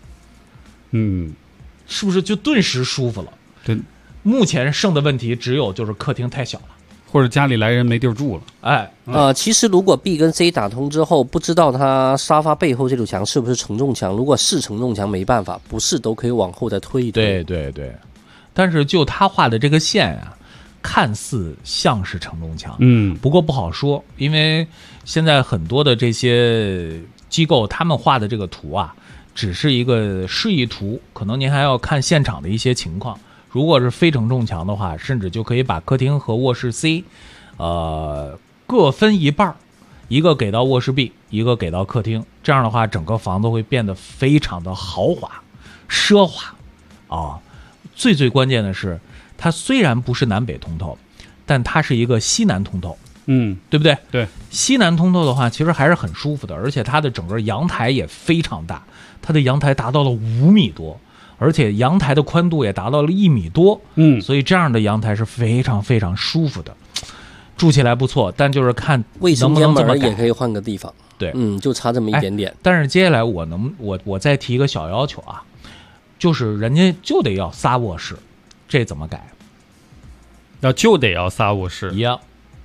是不是就顿时舒服了？ 对， 目前剩的问题只有就是客厅太小了。 或者家里来人没地儿住了， 哎， 其实如果 B 跟 C 打通之后，不知道它沙发背后这堵墙是不是承重墙。如果是承重墙，没办法，不是都可以往后再推一推。 对，但是就他画的这个线啊，看似像是承重墙，不过不好说，因为现在很多的这些机构他们画的这个图啊，只是一个示意图，可能您还要看现场的一些情况。如果是非承重墙的话，甚至就可以把客厅和卧室 C，各分一半，一个给到卧室 B， 一个给到客厅。这样的话，整个房子会变得非常的豪华、奢华啊。最关键的是，它虽然不是南北通透，但它是一个西南通透，对不对？ 对， 西南通透的话，其实还是很舒服的，而且它的整个阳台也非常大，它的阳台达到了5米多。而且阳台的宽度也达到了1米多，所以这样的阳台是非常非常舒服的，住起来不错。但就是看卫生间门也可以换个地方， 对， 就差这么一点点。 但是接下来我再提一个小要求啊，就是人家就得要仨卧室，这怎么改？ 就得要仨卧室一样。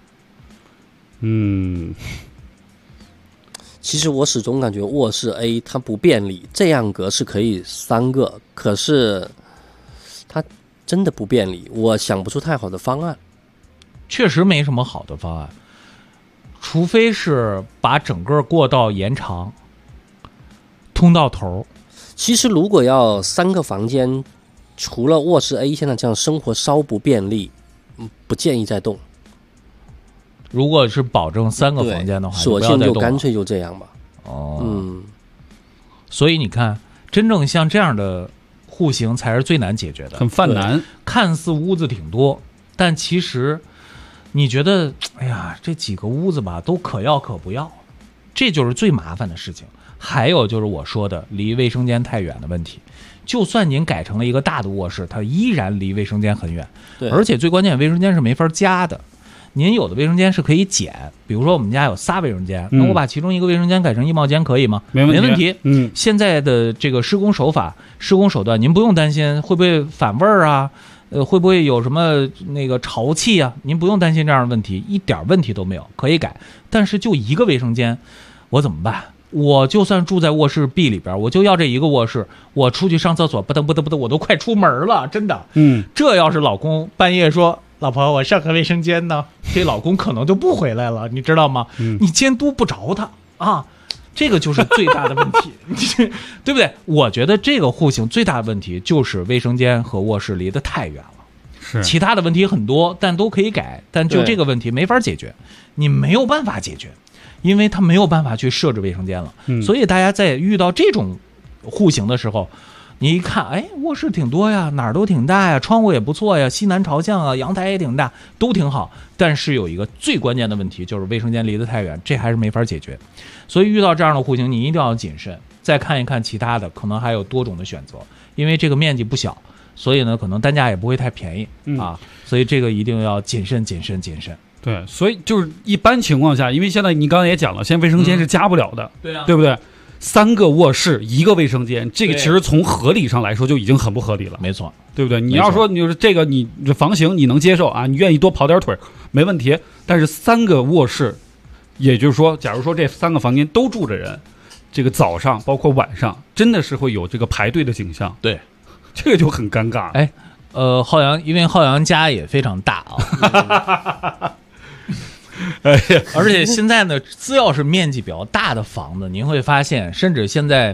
其实我始终感觉卧室 A 它不便利，这样格是可以3个，可是它真的不便利，我想不出太好的方案。 确实没什么好的方案，除非是把整个过道延长，通到头。 其实如果要3个房间，除了卧室 A 现在这样生活稍不便利，不建议再动。 如果是保证3个房间的话， 索性就干脆就这样吧。 所以你看， 真正像这样的户型才是最难解决的， 很犯难。 看似屋子挺多，但其实你觉得，哎呀，这几个屋子吧，都可要可不要，这就是最麻烦的事情。还有就是我说的离卫生间太远的问题，就算您改成了一个大的卧室，它依然离卫生间很远。 对， 而且最关键，卫生间是没法加的。您有的卫生间是可以减，比如说我们家有仨卫生间，那我把其中一个卫生间改成衣帽间可以吗？ 没问题。 现在的这个施工手法、施工手段，您不用担心会不会反味儿啊，会不会有什么那个潮气啊？您不用担心这样的问题，一点问题都没有，可以改。但是就一个卫生间，我怎么办？我就算住在卧室 B 里边，我就要这一个卧室，我出去上厕所不得，我都快出门了，真的。这要是老公半夜说，老婆我上个卫生间呢，这老公可能就不回来了，你知道吗？你监督不着他啊，这个就是最大的问题，对不对？我觉得这个户型最大的问题就是卫生间和卧室离得太远了。 是， 其他的问题很多，但都可以改，但就这个问题没法解决，你没有办法解决。因为他没有办法去设置卫生间了，所以大家在遇到这种户型的时候，你一看，哎，卧室挺多呀，哪儿都挺大呀，窗户也不错呀，西南朝向啊，阳台也挺大，都挺好。但是有一个最关键的问题，就是卫生间离得太远，这还是没法解决。所以遇到这样的户型，你一定要谨慎，再看一看其他的，可能还有多种的选择。因为这个面积不小，所以呢，可能单价也不会太便宜啊，所以这个一定要谨慎。 对，所以就是一般情况下，因为现在你刚才也讲了，现在卫生间是加不了的，对不对？3个卧室1个卫生间，这个其实从合理上来说就已经很不合理了， 没错， 对不对？你要说你就是这个你房型你能接受啊，你愿意多跑点腿没问题，但是3个卧室，也就是说，假如说这3个房间都住着人，这个早上包括晚上真的是会有这个排队的景象， 对， 这个就很尴尬。 哎，浩洋，因为浩洋家也非常大啊。而且现在呢，只要是面积比较大的房子，您会发现，甚至现在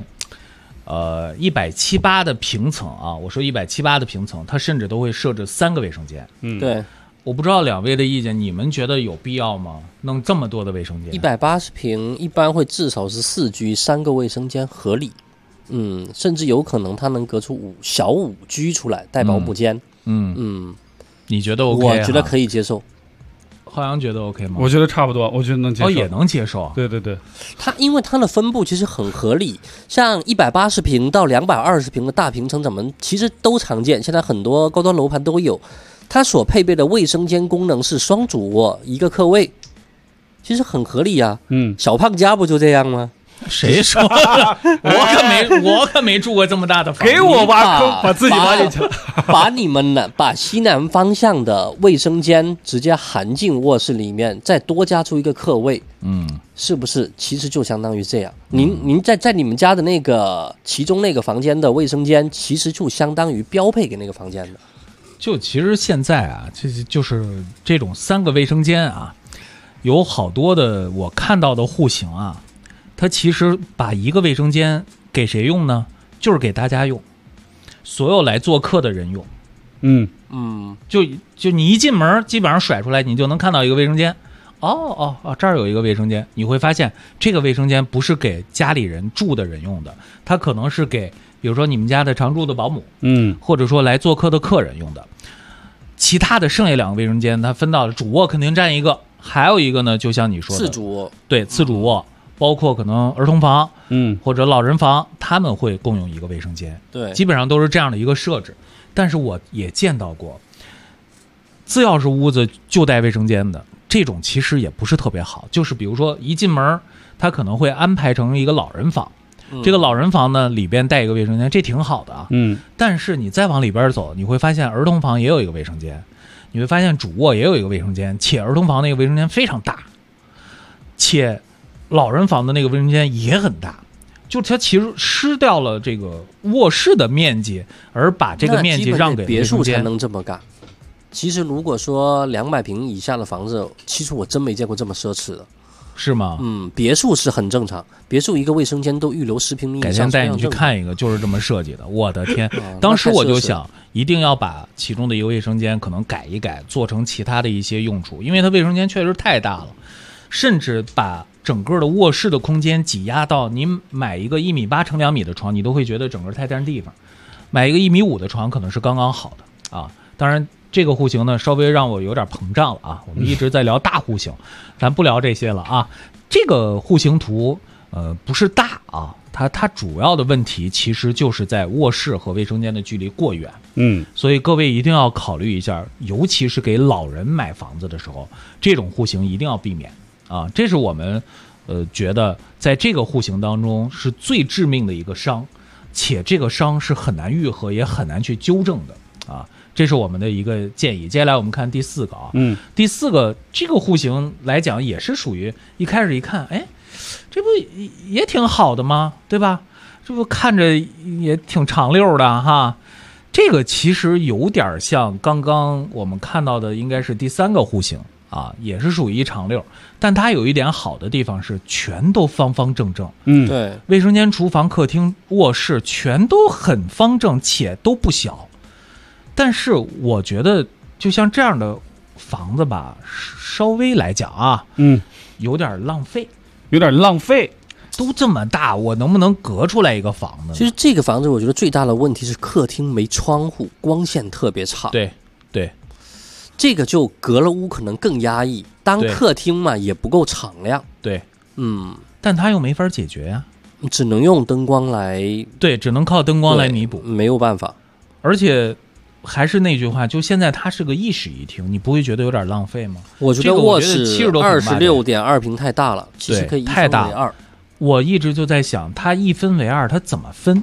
178的平层啊，我说178的平层，它甚至都会设置3个卫生间。 对， 我不知道2位的意见，你们觉得有必要吗？弄这么多的卫生间 ？180平一般会至少是4居3个卫生间合理，甚至有可能它能隔出小5居出来带保姆间。 你觉得 OK？ 我觉得可以接受。 浩洋觉得 OK 吗？ 我觉得差不多，我觉得能接受。 也能接受啊。 对， 因为它的分布其实很合理，像180平到220平的大平层，咱们其实都常见，现在很多高端楼盘都有。它所配备的卫生间功能是双主卧1个客卫，其实很合理啊。小胖家不就这样吗？ 谁说的？我可没住过这么大的房子。 给我挖坑，把自己挖进去。 把你们呢，把西南方向的卫生间直接含进卧室里面，再多加出1个客卫，是不是？其实就相当于这样。您在你们家的那个其中那个房间的卫生间，其实就相当于标配给那个房间的。 就其实现在啊，就是这种3个卫生间啊，有好多的我看到的户型啊。他其实把1个卫生间给谁用呢？就是给大家用，所有来做客的人用。就你一进门，基本上甩出来，你就能看到1个卫生间。这儿有1个卫生间，你会发现这个卫生间不是给家里人住的人用的，它可能是给比如说你们家的常住的保姆，或者说来做客的客人用的。其他的剩下2个卫生间，它分到了主卧肯定占1个，还有1个呢，就像你说的次主卧， 对，次主卧。包括可能儿童房，或者老人房，他们会共用1个卫生间， 对， 基本上都是这样的一个设置。但是我也见到过，只要是屋子就带卫生间的，这种其实也不是特别好。就是比如说一进门，他可能会安排成1个老人房，这个老人房呢里边带1个卫生间，这挺好的啊。但是你再往里边走，你会发现儿童房也有1个卫生间，你会发现主卧也有1个卫生间，且儿童房那个卫生间非常大，且老人房的那个卫生间也很大，就它其实失掉了这个卧室的面积，而把这个面积让给别墅才能这么干。其实如果说200平以下的房子，其实我真没见过这么奢侈的。 是吗？ 别墅是很正常，别墅1个卫生间都预留10平米以上。 改天带你去看一个，就是这么设计的。我的天！当时我就想，一定要把其中的1个卫生间可能改一改，做成其他的一些用处，因为它卫生间确实太大了，甚至把整个的卧室的空间挤压到您买一个1.8米乘2米的床，你都会觉得整个太占地方。买一个1.5米的床可能是刚刚好的啊。当然这个户型呢稍微让我有点膨胀了啊。我们一直在聊大户型，咱不聊这些了啊。这个户型图不是大啊，它主要的问题其实就是在卧室和卫生间的距离过远。所以各位一定要考虑一下，尤其是给老人买房子的时候，这种户型一定要避免啊。这是我们觉得在这个户型当中是最致命的一个伤，且这个伤是很难愈合也很难去纠正的啊。这是我们的一个建议。接下来我们看第4个啊，第4个这个户型来讲也是属于一开始一看，哎，这不也挺好的吗？对吧？这不看着也挺长溜的哈。这个其实有点像刚刚我们看到的，应该是第3个户型啊，也是属于一长溜，但它有一点好的地方是全都方方正正。 对， 卫生间、厨房、客厅、卧室全都很方正，且都不小。但是我觉得就像这样的房子吧，稍微来讲啊，有点浪费，都这么大，我能不能隔出来一个房子？ 其实这个房子我觉得最大的问题是客厅没窗户，光线特别差。 对， 这个就隔了屋可能更压抑。当客厅嘛也不够敞亮。 对，但它又没法解决呀， 只能用灯光来。 对，只能靠灯光来弥补， 没有办法。 而且还是那句话，就现在它是个一室一厅，你不会觉得有点浪费吗？ 我觉得卧室26.2平太大了，其实可以一分为2。太大。 我一直就在想，它一分为2，它怎么分？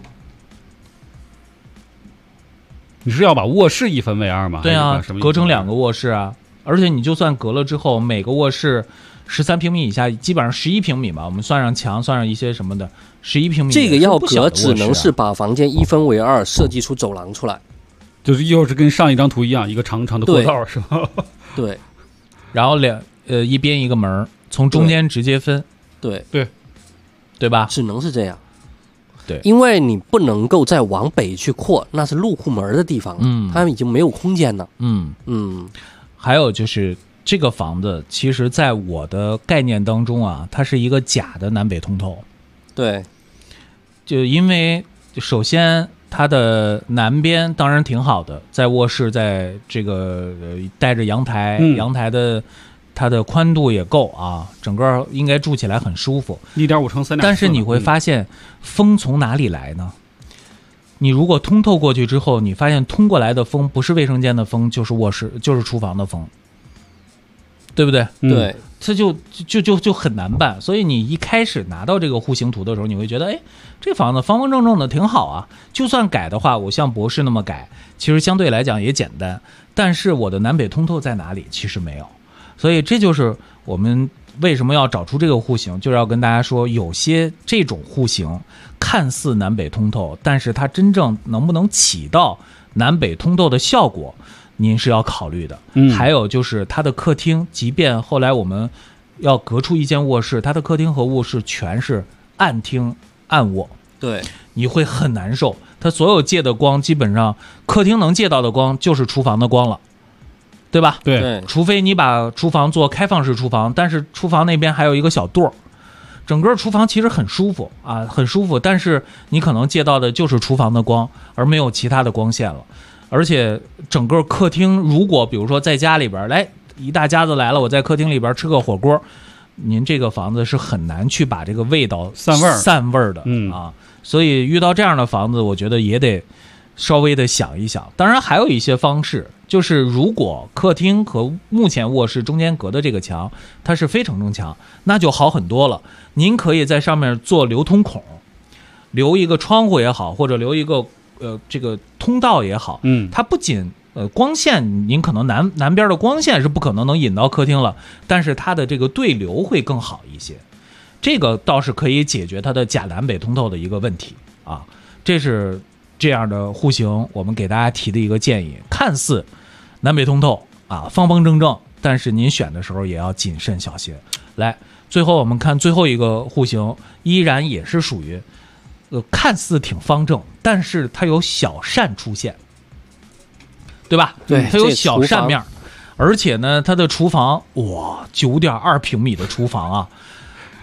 你是要把卧室一分为2吗？ 对啊，隔成2个卧室啊。而且你就算隔了之后，每个卧室13平米以下，基本上11平米吧，我们算上墙，算上一些什么的，11平米。 这个要隔只能是把房间一分为2，设计出走廊出来。 就是又是跟上一张图一样，一个长长的过道是吧？ 对， 然后一边一个门，从中间直接分。对吧？ 只能是这样。 对， 因为你不能够再往北去扩，那是入户门的地方了，它已经没有空间了。 还有就是这个房子，其实在我的概念当中啊，它是一个假的南北通透。 对， 就因为首先它的南边当然挺好的，在卧室，在这个带着阳台，阳台的它的宽度也够啊，整个应该住起来很舒服。 1.5乘3.4。 但是你会发现，风从哪里来呢？你如果通透过去之后，你发现通过来的风不是卫生间的风，就是卧室，就是厨房的风，对不对？ 对， 这就很难办。所以你一开始拿到这个户型图的时候，你会觉得，哎，这房子方方正正的挺好啊。就算改的话，我像博士那么改，其实相对来讲也简单。但是我的南北通透在哪里？其实没有。所以这就是我们为什么要找出这个户型，就是要跟大家说，有些这种户型看似南北通透，但是它真正能不能起到南北通透的效果，您是要考虑的。还有就是它的客厅，即便后来我们要隔出一间卧室，它的客厅和卧室全是暗厅暗卧， 对， 你会很难受。它所有借的光，基本上客厅能借到的光就是厨房的光了。对吧？ 对， 除非你把厨房做开放式厨房，但是厨房那边还有一个小垛，整个厨房其实很舒服啊，很舒服，但是你可能借到的就是厨房的光，而没有其他的光线了。而且整个客厅，如果比如说在家里边来一大家子来了，我在客厅里边吃个火锅，您这个房子是很难去把这个味道散味儿的啊。所以遇到这样的房子，我觉得也得稍微的想一想。当然还有一些方式，就是如果客厅和目前卧室中间隔的这个墙它是非承重墙，那就好很多了。您可以在上面做流通孔，留一个窗户也好，或者留一个这个通道也好，它不仅光线，您可能南边的光线是不可能引到客厅了，但是它的这个对流会更好一些。这个倒是可以解决它的假南北通透的一个问题啊。这是这样的户型，我们给大家提的一个建议，看似南北通透啊，方方正正，但是您选的时候也要谨慎小心。来，最后我们看最后一个户型，依然也是属于看似挺方正，但是它有小扇出现，对吧？ 对， 它有小扇面，而且呢，它的厨房哇，9.2平米的厨房啊。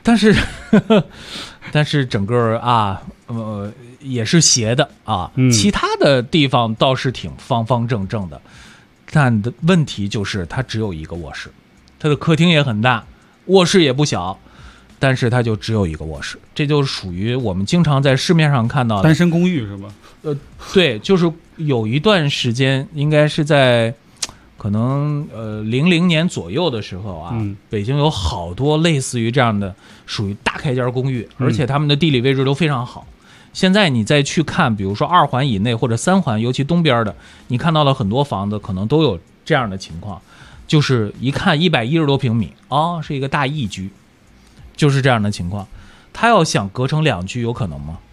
但是整个也是斜的啊，其他的地方倒是挺方方正正的，但的问题就是它只有一个卧室，它的客厅也很大，卧室也不小，但是它就只有一个卧室，这就属于我们经常在市面上看到的单身公寓是吗？ 对，就是有一段时间，应该是在可能00年左右的时候啊，北京有好多类似于这样的属于大开间公寓，而且他们的地理位置都非常好。现在你再去看，比如说2环以内或者3环，尤其东边的，你看到了很多房子可能都有这样的情况，就是一看110多平米是一个大1居，就是这样的情况。他要想隔成2居，有可能吗？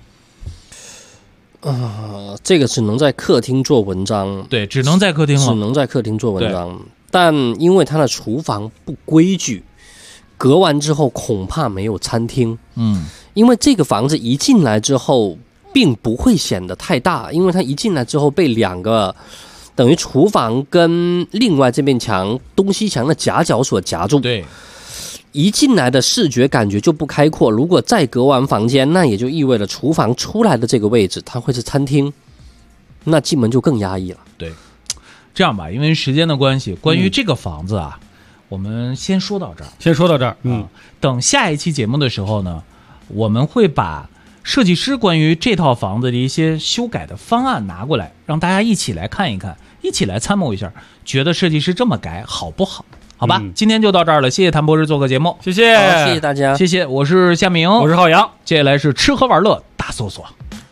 这个只能在客厅做文章。 对，只能在客厅了， 只能在客厅做文章。但因为他的厨房不规矩，隔完之后恐怕没有餐厅。因为这个房子一进来之后并不会显得太大，因为它一进来之后被2个等于厨房跟另外这面墙东西墙的夹角所夹住。 对， 一进来的视觉感觉就不开阔，如果再隔完房间，那也就意味着厨房出来的这个位置它会是餐厅，那进门就更压抑了。 对，这样吧，因为时间的关系，关于这个房子我们先说到这儿。等下一期节目的时候呢，我们会把设计师关于这套房子的一些修改的方案拿过来，让大家一起来看一看，一起来参谋一下，觉得设计师这么改好不好？好吧，今天就到这儿了，谢谢谭博士做客节目， 谢谢， 谢谢大家， 谢谢，我是夏明， 我是浩洋， 接下来是吃喝玩乐大搜索。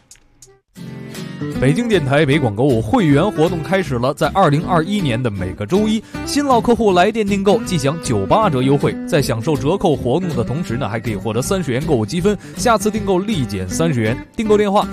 北京电台北广购物会员活动开始了，在2021年的每个周一，新老客户来电订购即享98折优惠，在享受折扣活动的同时呢，还可以获得30元购物积分，下次订购立减30元。订购电话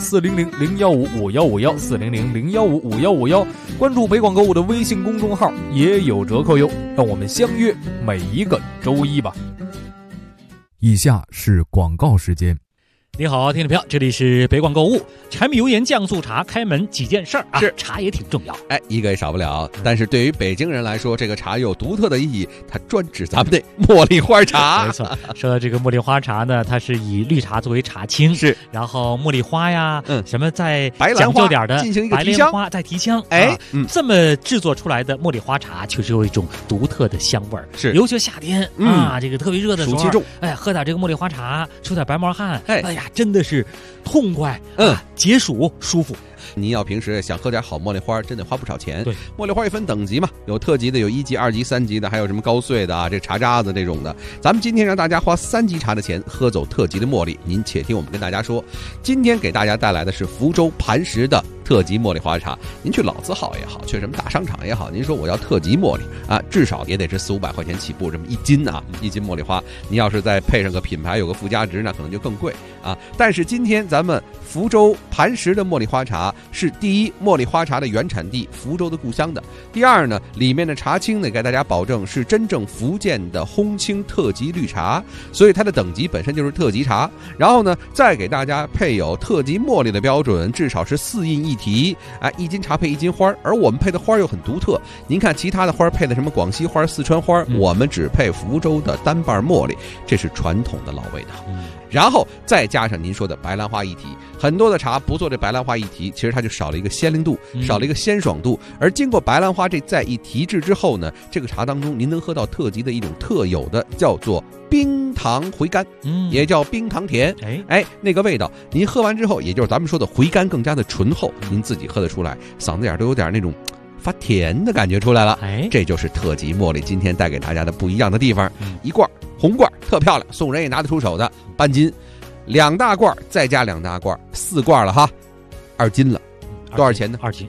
400-015-5151，400-015-5151，关注北广购物的微信公众号也有折扣哟。让我们相约每一个周一吧。 以下是广告时间。 你好，听众朋友，这里是北广购物。柴米油盐酱醋茶开门几件事儿啊， 是茶也挺重要， 一个也少不了。但是对于北京人来说，这个茶有独特的意义，它专指咱们的茉莉花茶。 没错，说到这个茉莉花茶呢，它是以绿茶作为茶青， 是， 然后茉莉花呀，什么再白讲究点的进行一个白莲花再提香，这么制作出来的茉莉花茶确实有一种独特的香味儿。 是， 尤其是夏天这个特别热的时候， 暑气重， 喝点这个茉莉花茶，出点白毛汗，哎呀，真的是痛快，解暑舒服。 您要平时想喝点好茉莉花，真的花不少钱。 对， 茉莉花也分等级嘛，有特级的，有1级、2级、3级的，还有什么高碎的这茶渣子这种的。咱们今天让大家花3级茶的钱喝走特级的茉莉，您且听我们跟大家说，今天给大家带来的是福州磐石的特级茉莉花茶。您去老字号也好，去什么大商场也好，您说我要特级茉莉至少也得是400-500块钱起步，这么1斤1斤茉莉花，您要是再配上个品牌，有个附加值，那可能就更贵但是今天咱们福州磐石的茉莉花茶是第一，茉莉花茶的原产地，福州的故乡的；第二呢，里面的茶青呢，给大家保证是真正福建的烘青特级绿茶，所以它的等级本身就是特级茶。然后呢，再给大家配有特级茉莉的标准，至少是4印1提，1斤茶配1斤花，而我们配的花又很独特。您看其他的花配的什么广西花、四川花，我们只配福州的单瓣茉莉，这是传统的老味道。然后再加上您说的白兰花1提，很多的茶不做这白兰花1提，其实它就少了一个鲜灵度，少了一个鲜爽度。而经过白兰花这再一提制之后呢，这个茶当中您能喝到特级的一种特有的叫做冰糖回甘，也叫冰糖甜。那个味道您喝完之后，也就是咱们说的回甘更加的醇厚，您自己喝得出来，嗓子眼都有点那种发甜的感觉出来了。这就是特级茉莉今天带给大家的不一样的地方。一罐红罐特漂亮，送人也拿得出手的，半斤，2大罐再加2大罐，4罐了哈，2斤了，多少钱呢 ？2斤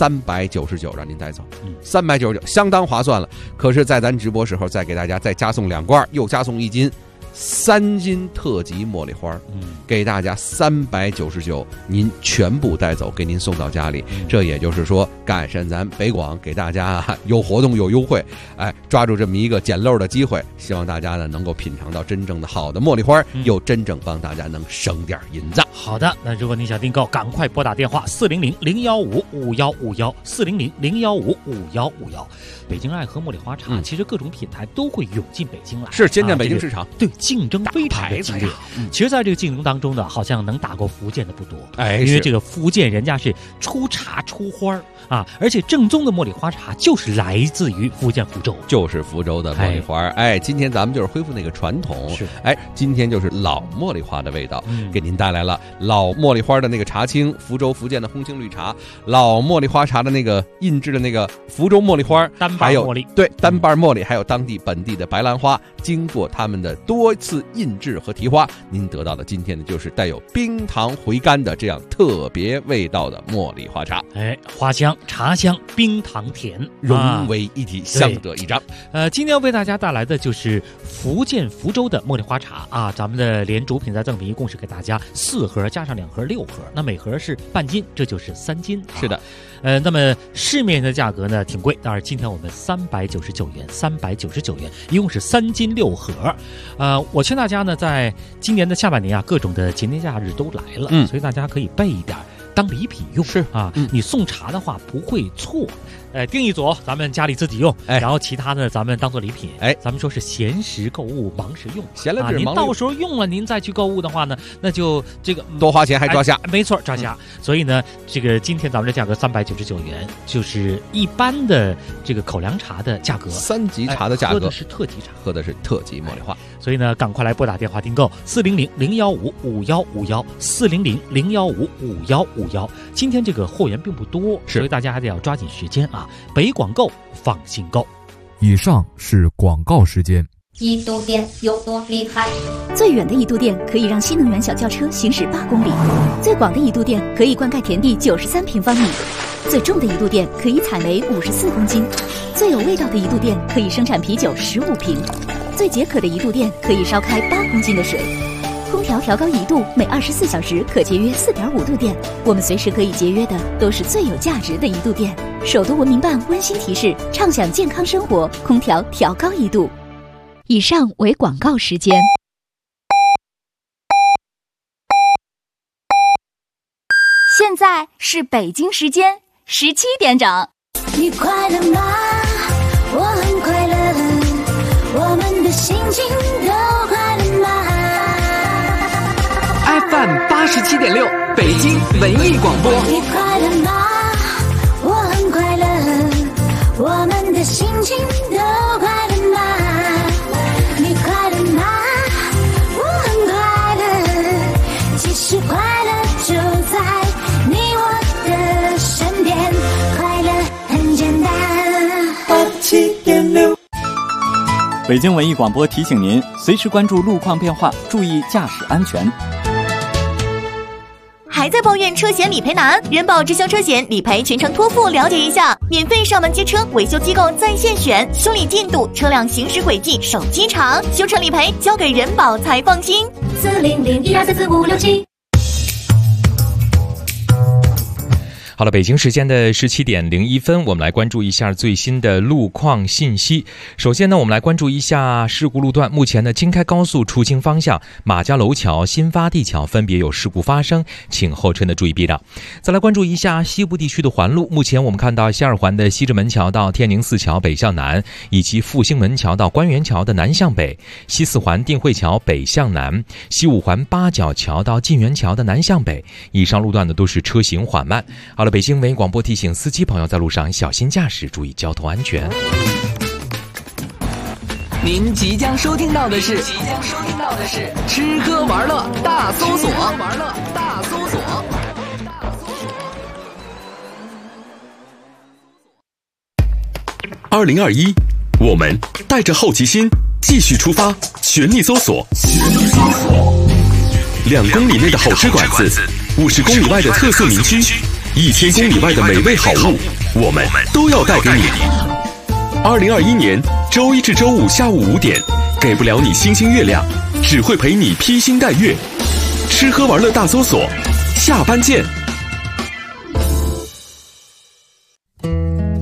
399，让您带走，399相当划算了。可是在咱直播时候再给大家再加送2罐，又加送1斤，3斤特级茉莉花，给大家399，您全部带走，给您送到家里。这也就是说，赶上咱北广给大家有活动有优惠，抓住这么一个捡漏的机会，希望大家呢能够品尝到真正的好的茉莉花，又真正帮大家能省点银子。 好的，那如果您想订购，赶快拨打电话400-015-5151，400-015-5151。北京爱喝茉莉花茶，其实各种品牌都会涌进北京来， 是先占北京市场。 对， 竞争非常的激烈。其实在这个竞争当中呢，好像能打过福建的不多，因为这个福建人家是出茶出花啊，而且正宗的茉莉花茶就是来自于福建福州， 就是福州的茉莉花。今天咱们就是恢复那个传统，今天就是老茉莉花的味道，给您带来了老茉莉花的那个茶青，福州福建的红青绿茶，老茉莉花茶的那个印制的那个福州茉莉花，还有单瓣茉莉，还有当地本地的白兰花，经过他们的多次印制和提花，您得到的今天的就是带有冰糖回甘的这样特别味道的茉莉花茶。 花香、茶香、冰糖甜融为一体，相得益彰。 今天为大家带来的就是福建福州的茉莉花茶啊，咱们的连主品再赠品一共是给大家4盒加上2盒6盒，那每盒是半斤，这就是3斤。 是的。 那么市面的价格呢挺贵，但是今天我们399元，一共是3斤6盒。我劝大家呢，在今年的下半年啊，各种的节年假日都来了，所以大家可以备一点当礼品用。 是啊，你送茶的话不会错。订一组咱们家里自己用，然后其他的咱们当做礼品。咱们说是闲时购物，忙时用。 闲了您到时候用了，您再去购物的话呢，那就这个多花钱还抓瞎。 没错，抓瞎。所以呢，这个今天咱们的价格399元，就是一般的这个口粮茶的价格 ，3级茶的价格， 喝的是特级茶， 喝的是特级茉莉花。 所以呢，赶快来拨打电话订购400-015-5151，400-015-5151。今天这个货源并不多，所以大家还得要抓紧时间啊！北广购，放心购。 以上是广告时间。 一度电有多厉害？ 最远的一度电可以让新能源小轿车行驶8公里，最广的一度电可以灌溉田地93平方米，最重的一度电可以采煤54公斤，最有味道的一度电可以生产啤酒15瓶，最解渴的一度电可以烧开8公斤的水。空调调高1度，每24小时可节约4.5度电。我们随时可以节约的都是最有价值的一度电。首都文明办温馨提示：畅享健康生活，空调调高1度。以上为广告时间。 现在是北京时间17点整。 你快乐吗？我很快乐，我们的心情都快乐吗 ？FM 87.6，北京文艺广播。 你快乐吗？我很快乐，我们的心情都快乐吗？你快乐吗？我很快乐，其实快乐就在你我的身边，快乐很简单。87.6。 北京文艺广播提醒您，随时关注路况变化，注意驾驶安全。 还在抱怨车险理赔难？人保直销车险理赔全程托付，了解一下，免费上门接车，维修机构在线选，修理进度、车辆行驶轨迹、手机查，修车理赔交给人保才放心。400-1234567。 好了，北京时间的17:01，我们来关注一下最新的路况信息。首先呢，我们来关注一下事故路段。目前呢，京开高速出京方向马家楼桥、新发地桥分别有事故发生，请后车呢注意避让。再来关注一下西部地区的环路。目前我们看到西二环的西直门桥到天宁寺桥北向南，以及复兴门桥到官园桥的南向北，西四环定慧桥北向南，西五环八角桥到晋园桥的南向北。以上路段呢都是车行缓慢。好了，北京文艺广播提醒司机朋友在路上小心驾驶，注意交通安全。 您即将收听到的是吃喝玩乐大搜索。 2021，我们带着好奇心继续出发，全力搜索。2公里内的好吃馆子，50公里外的特色名区，1000公里外的美味好物，我们都要带给你。2021年周一至周五下午5点，给不了你星星月亮，只会陪你披星戴月。吃喝玩乐大搜索，下班见。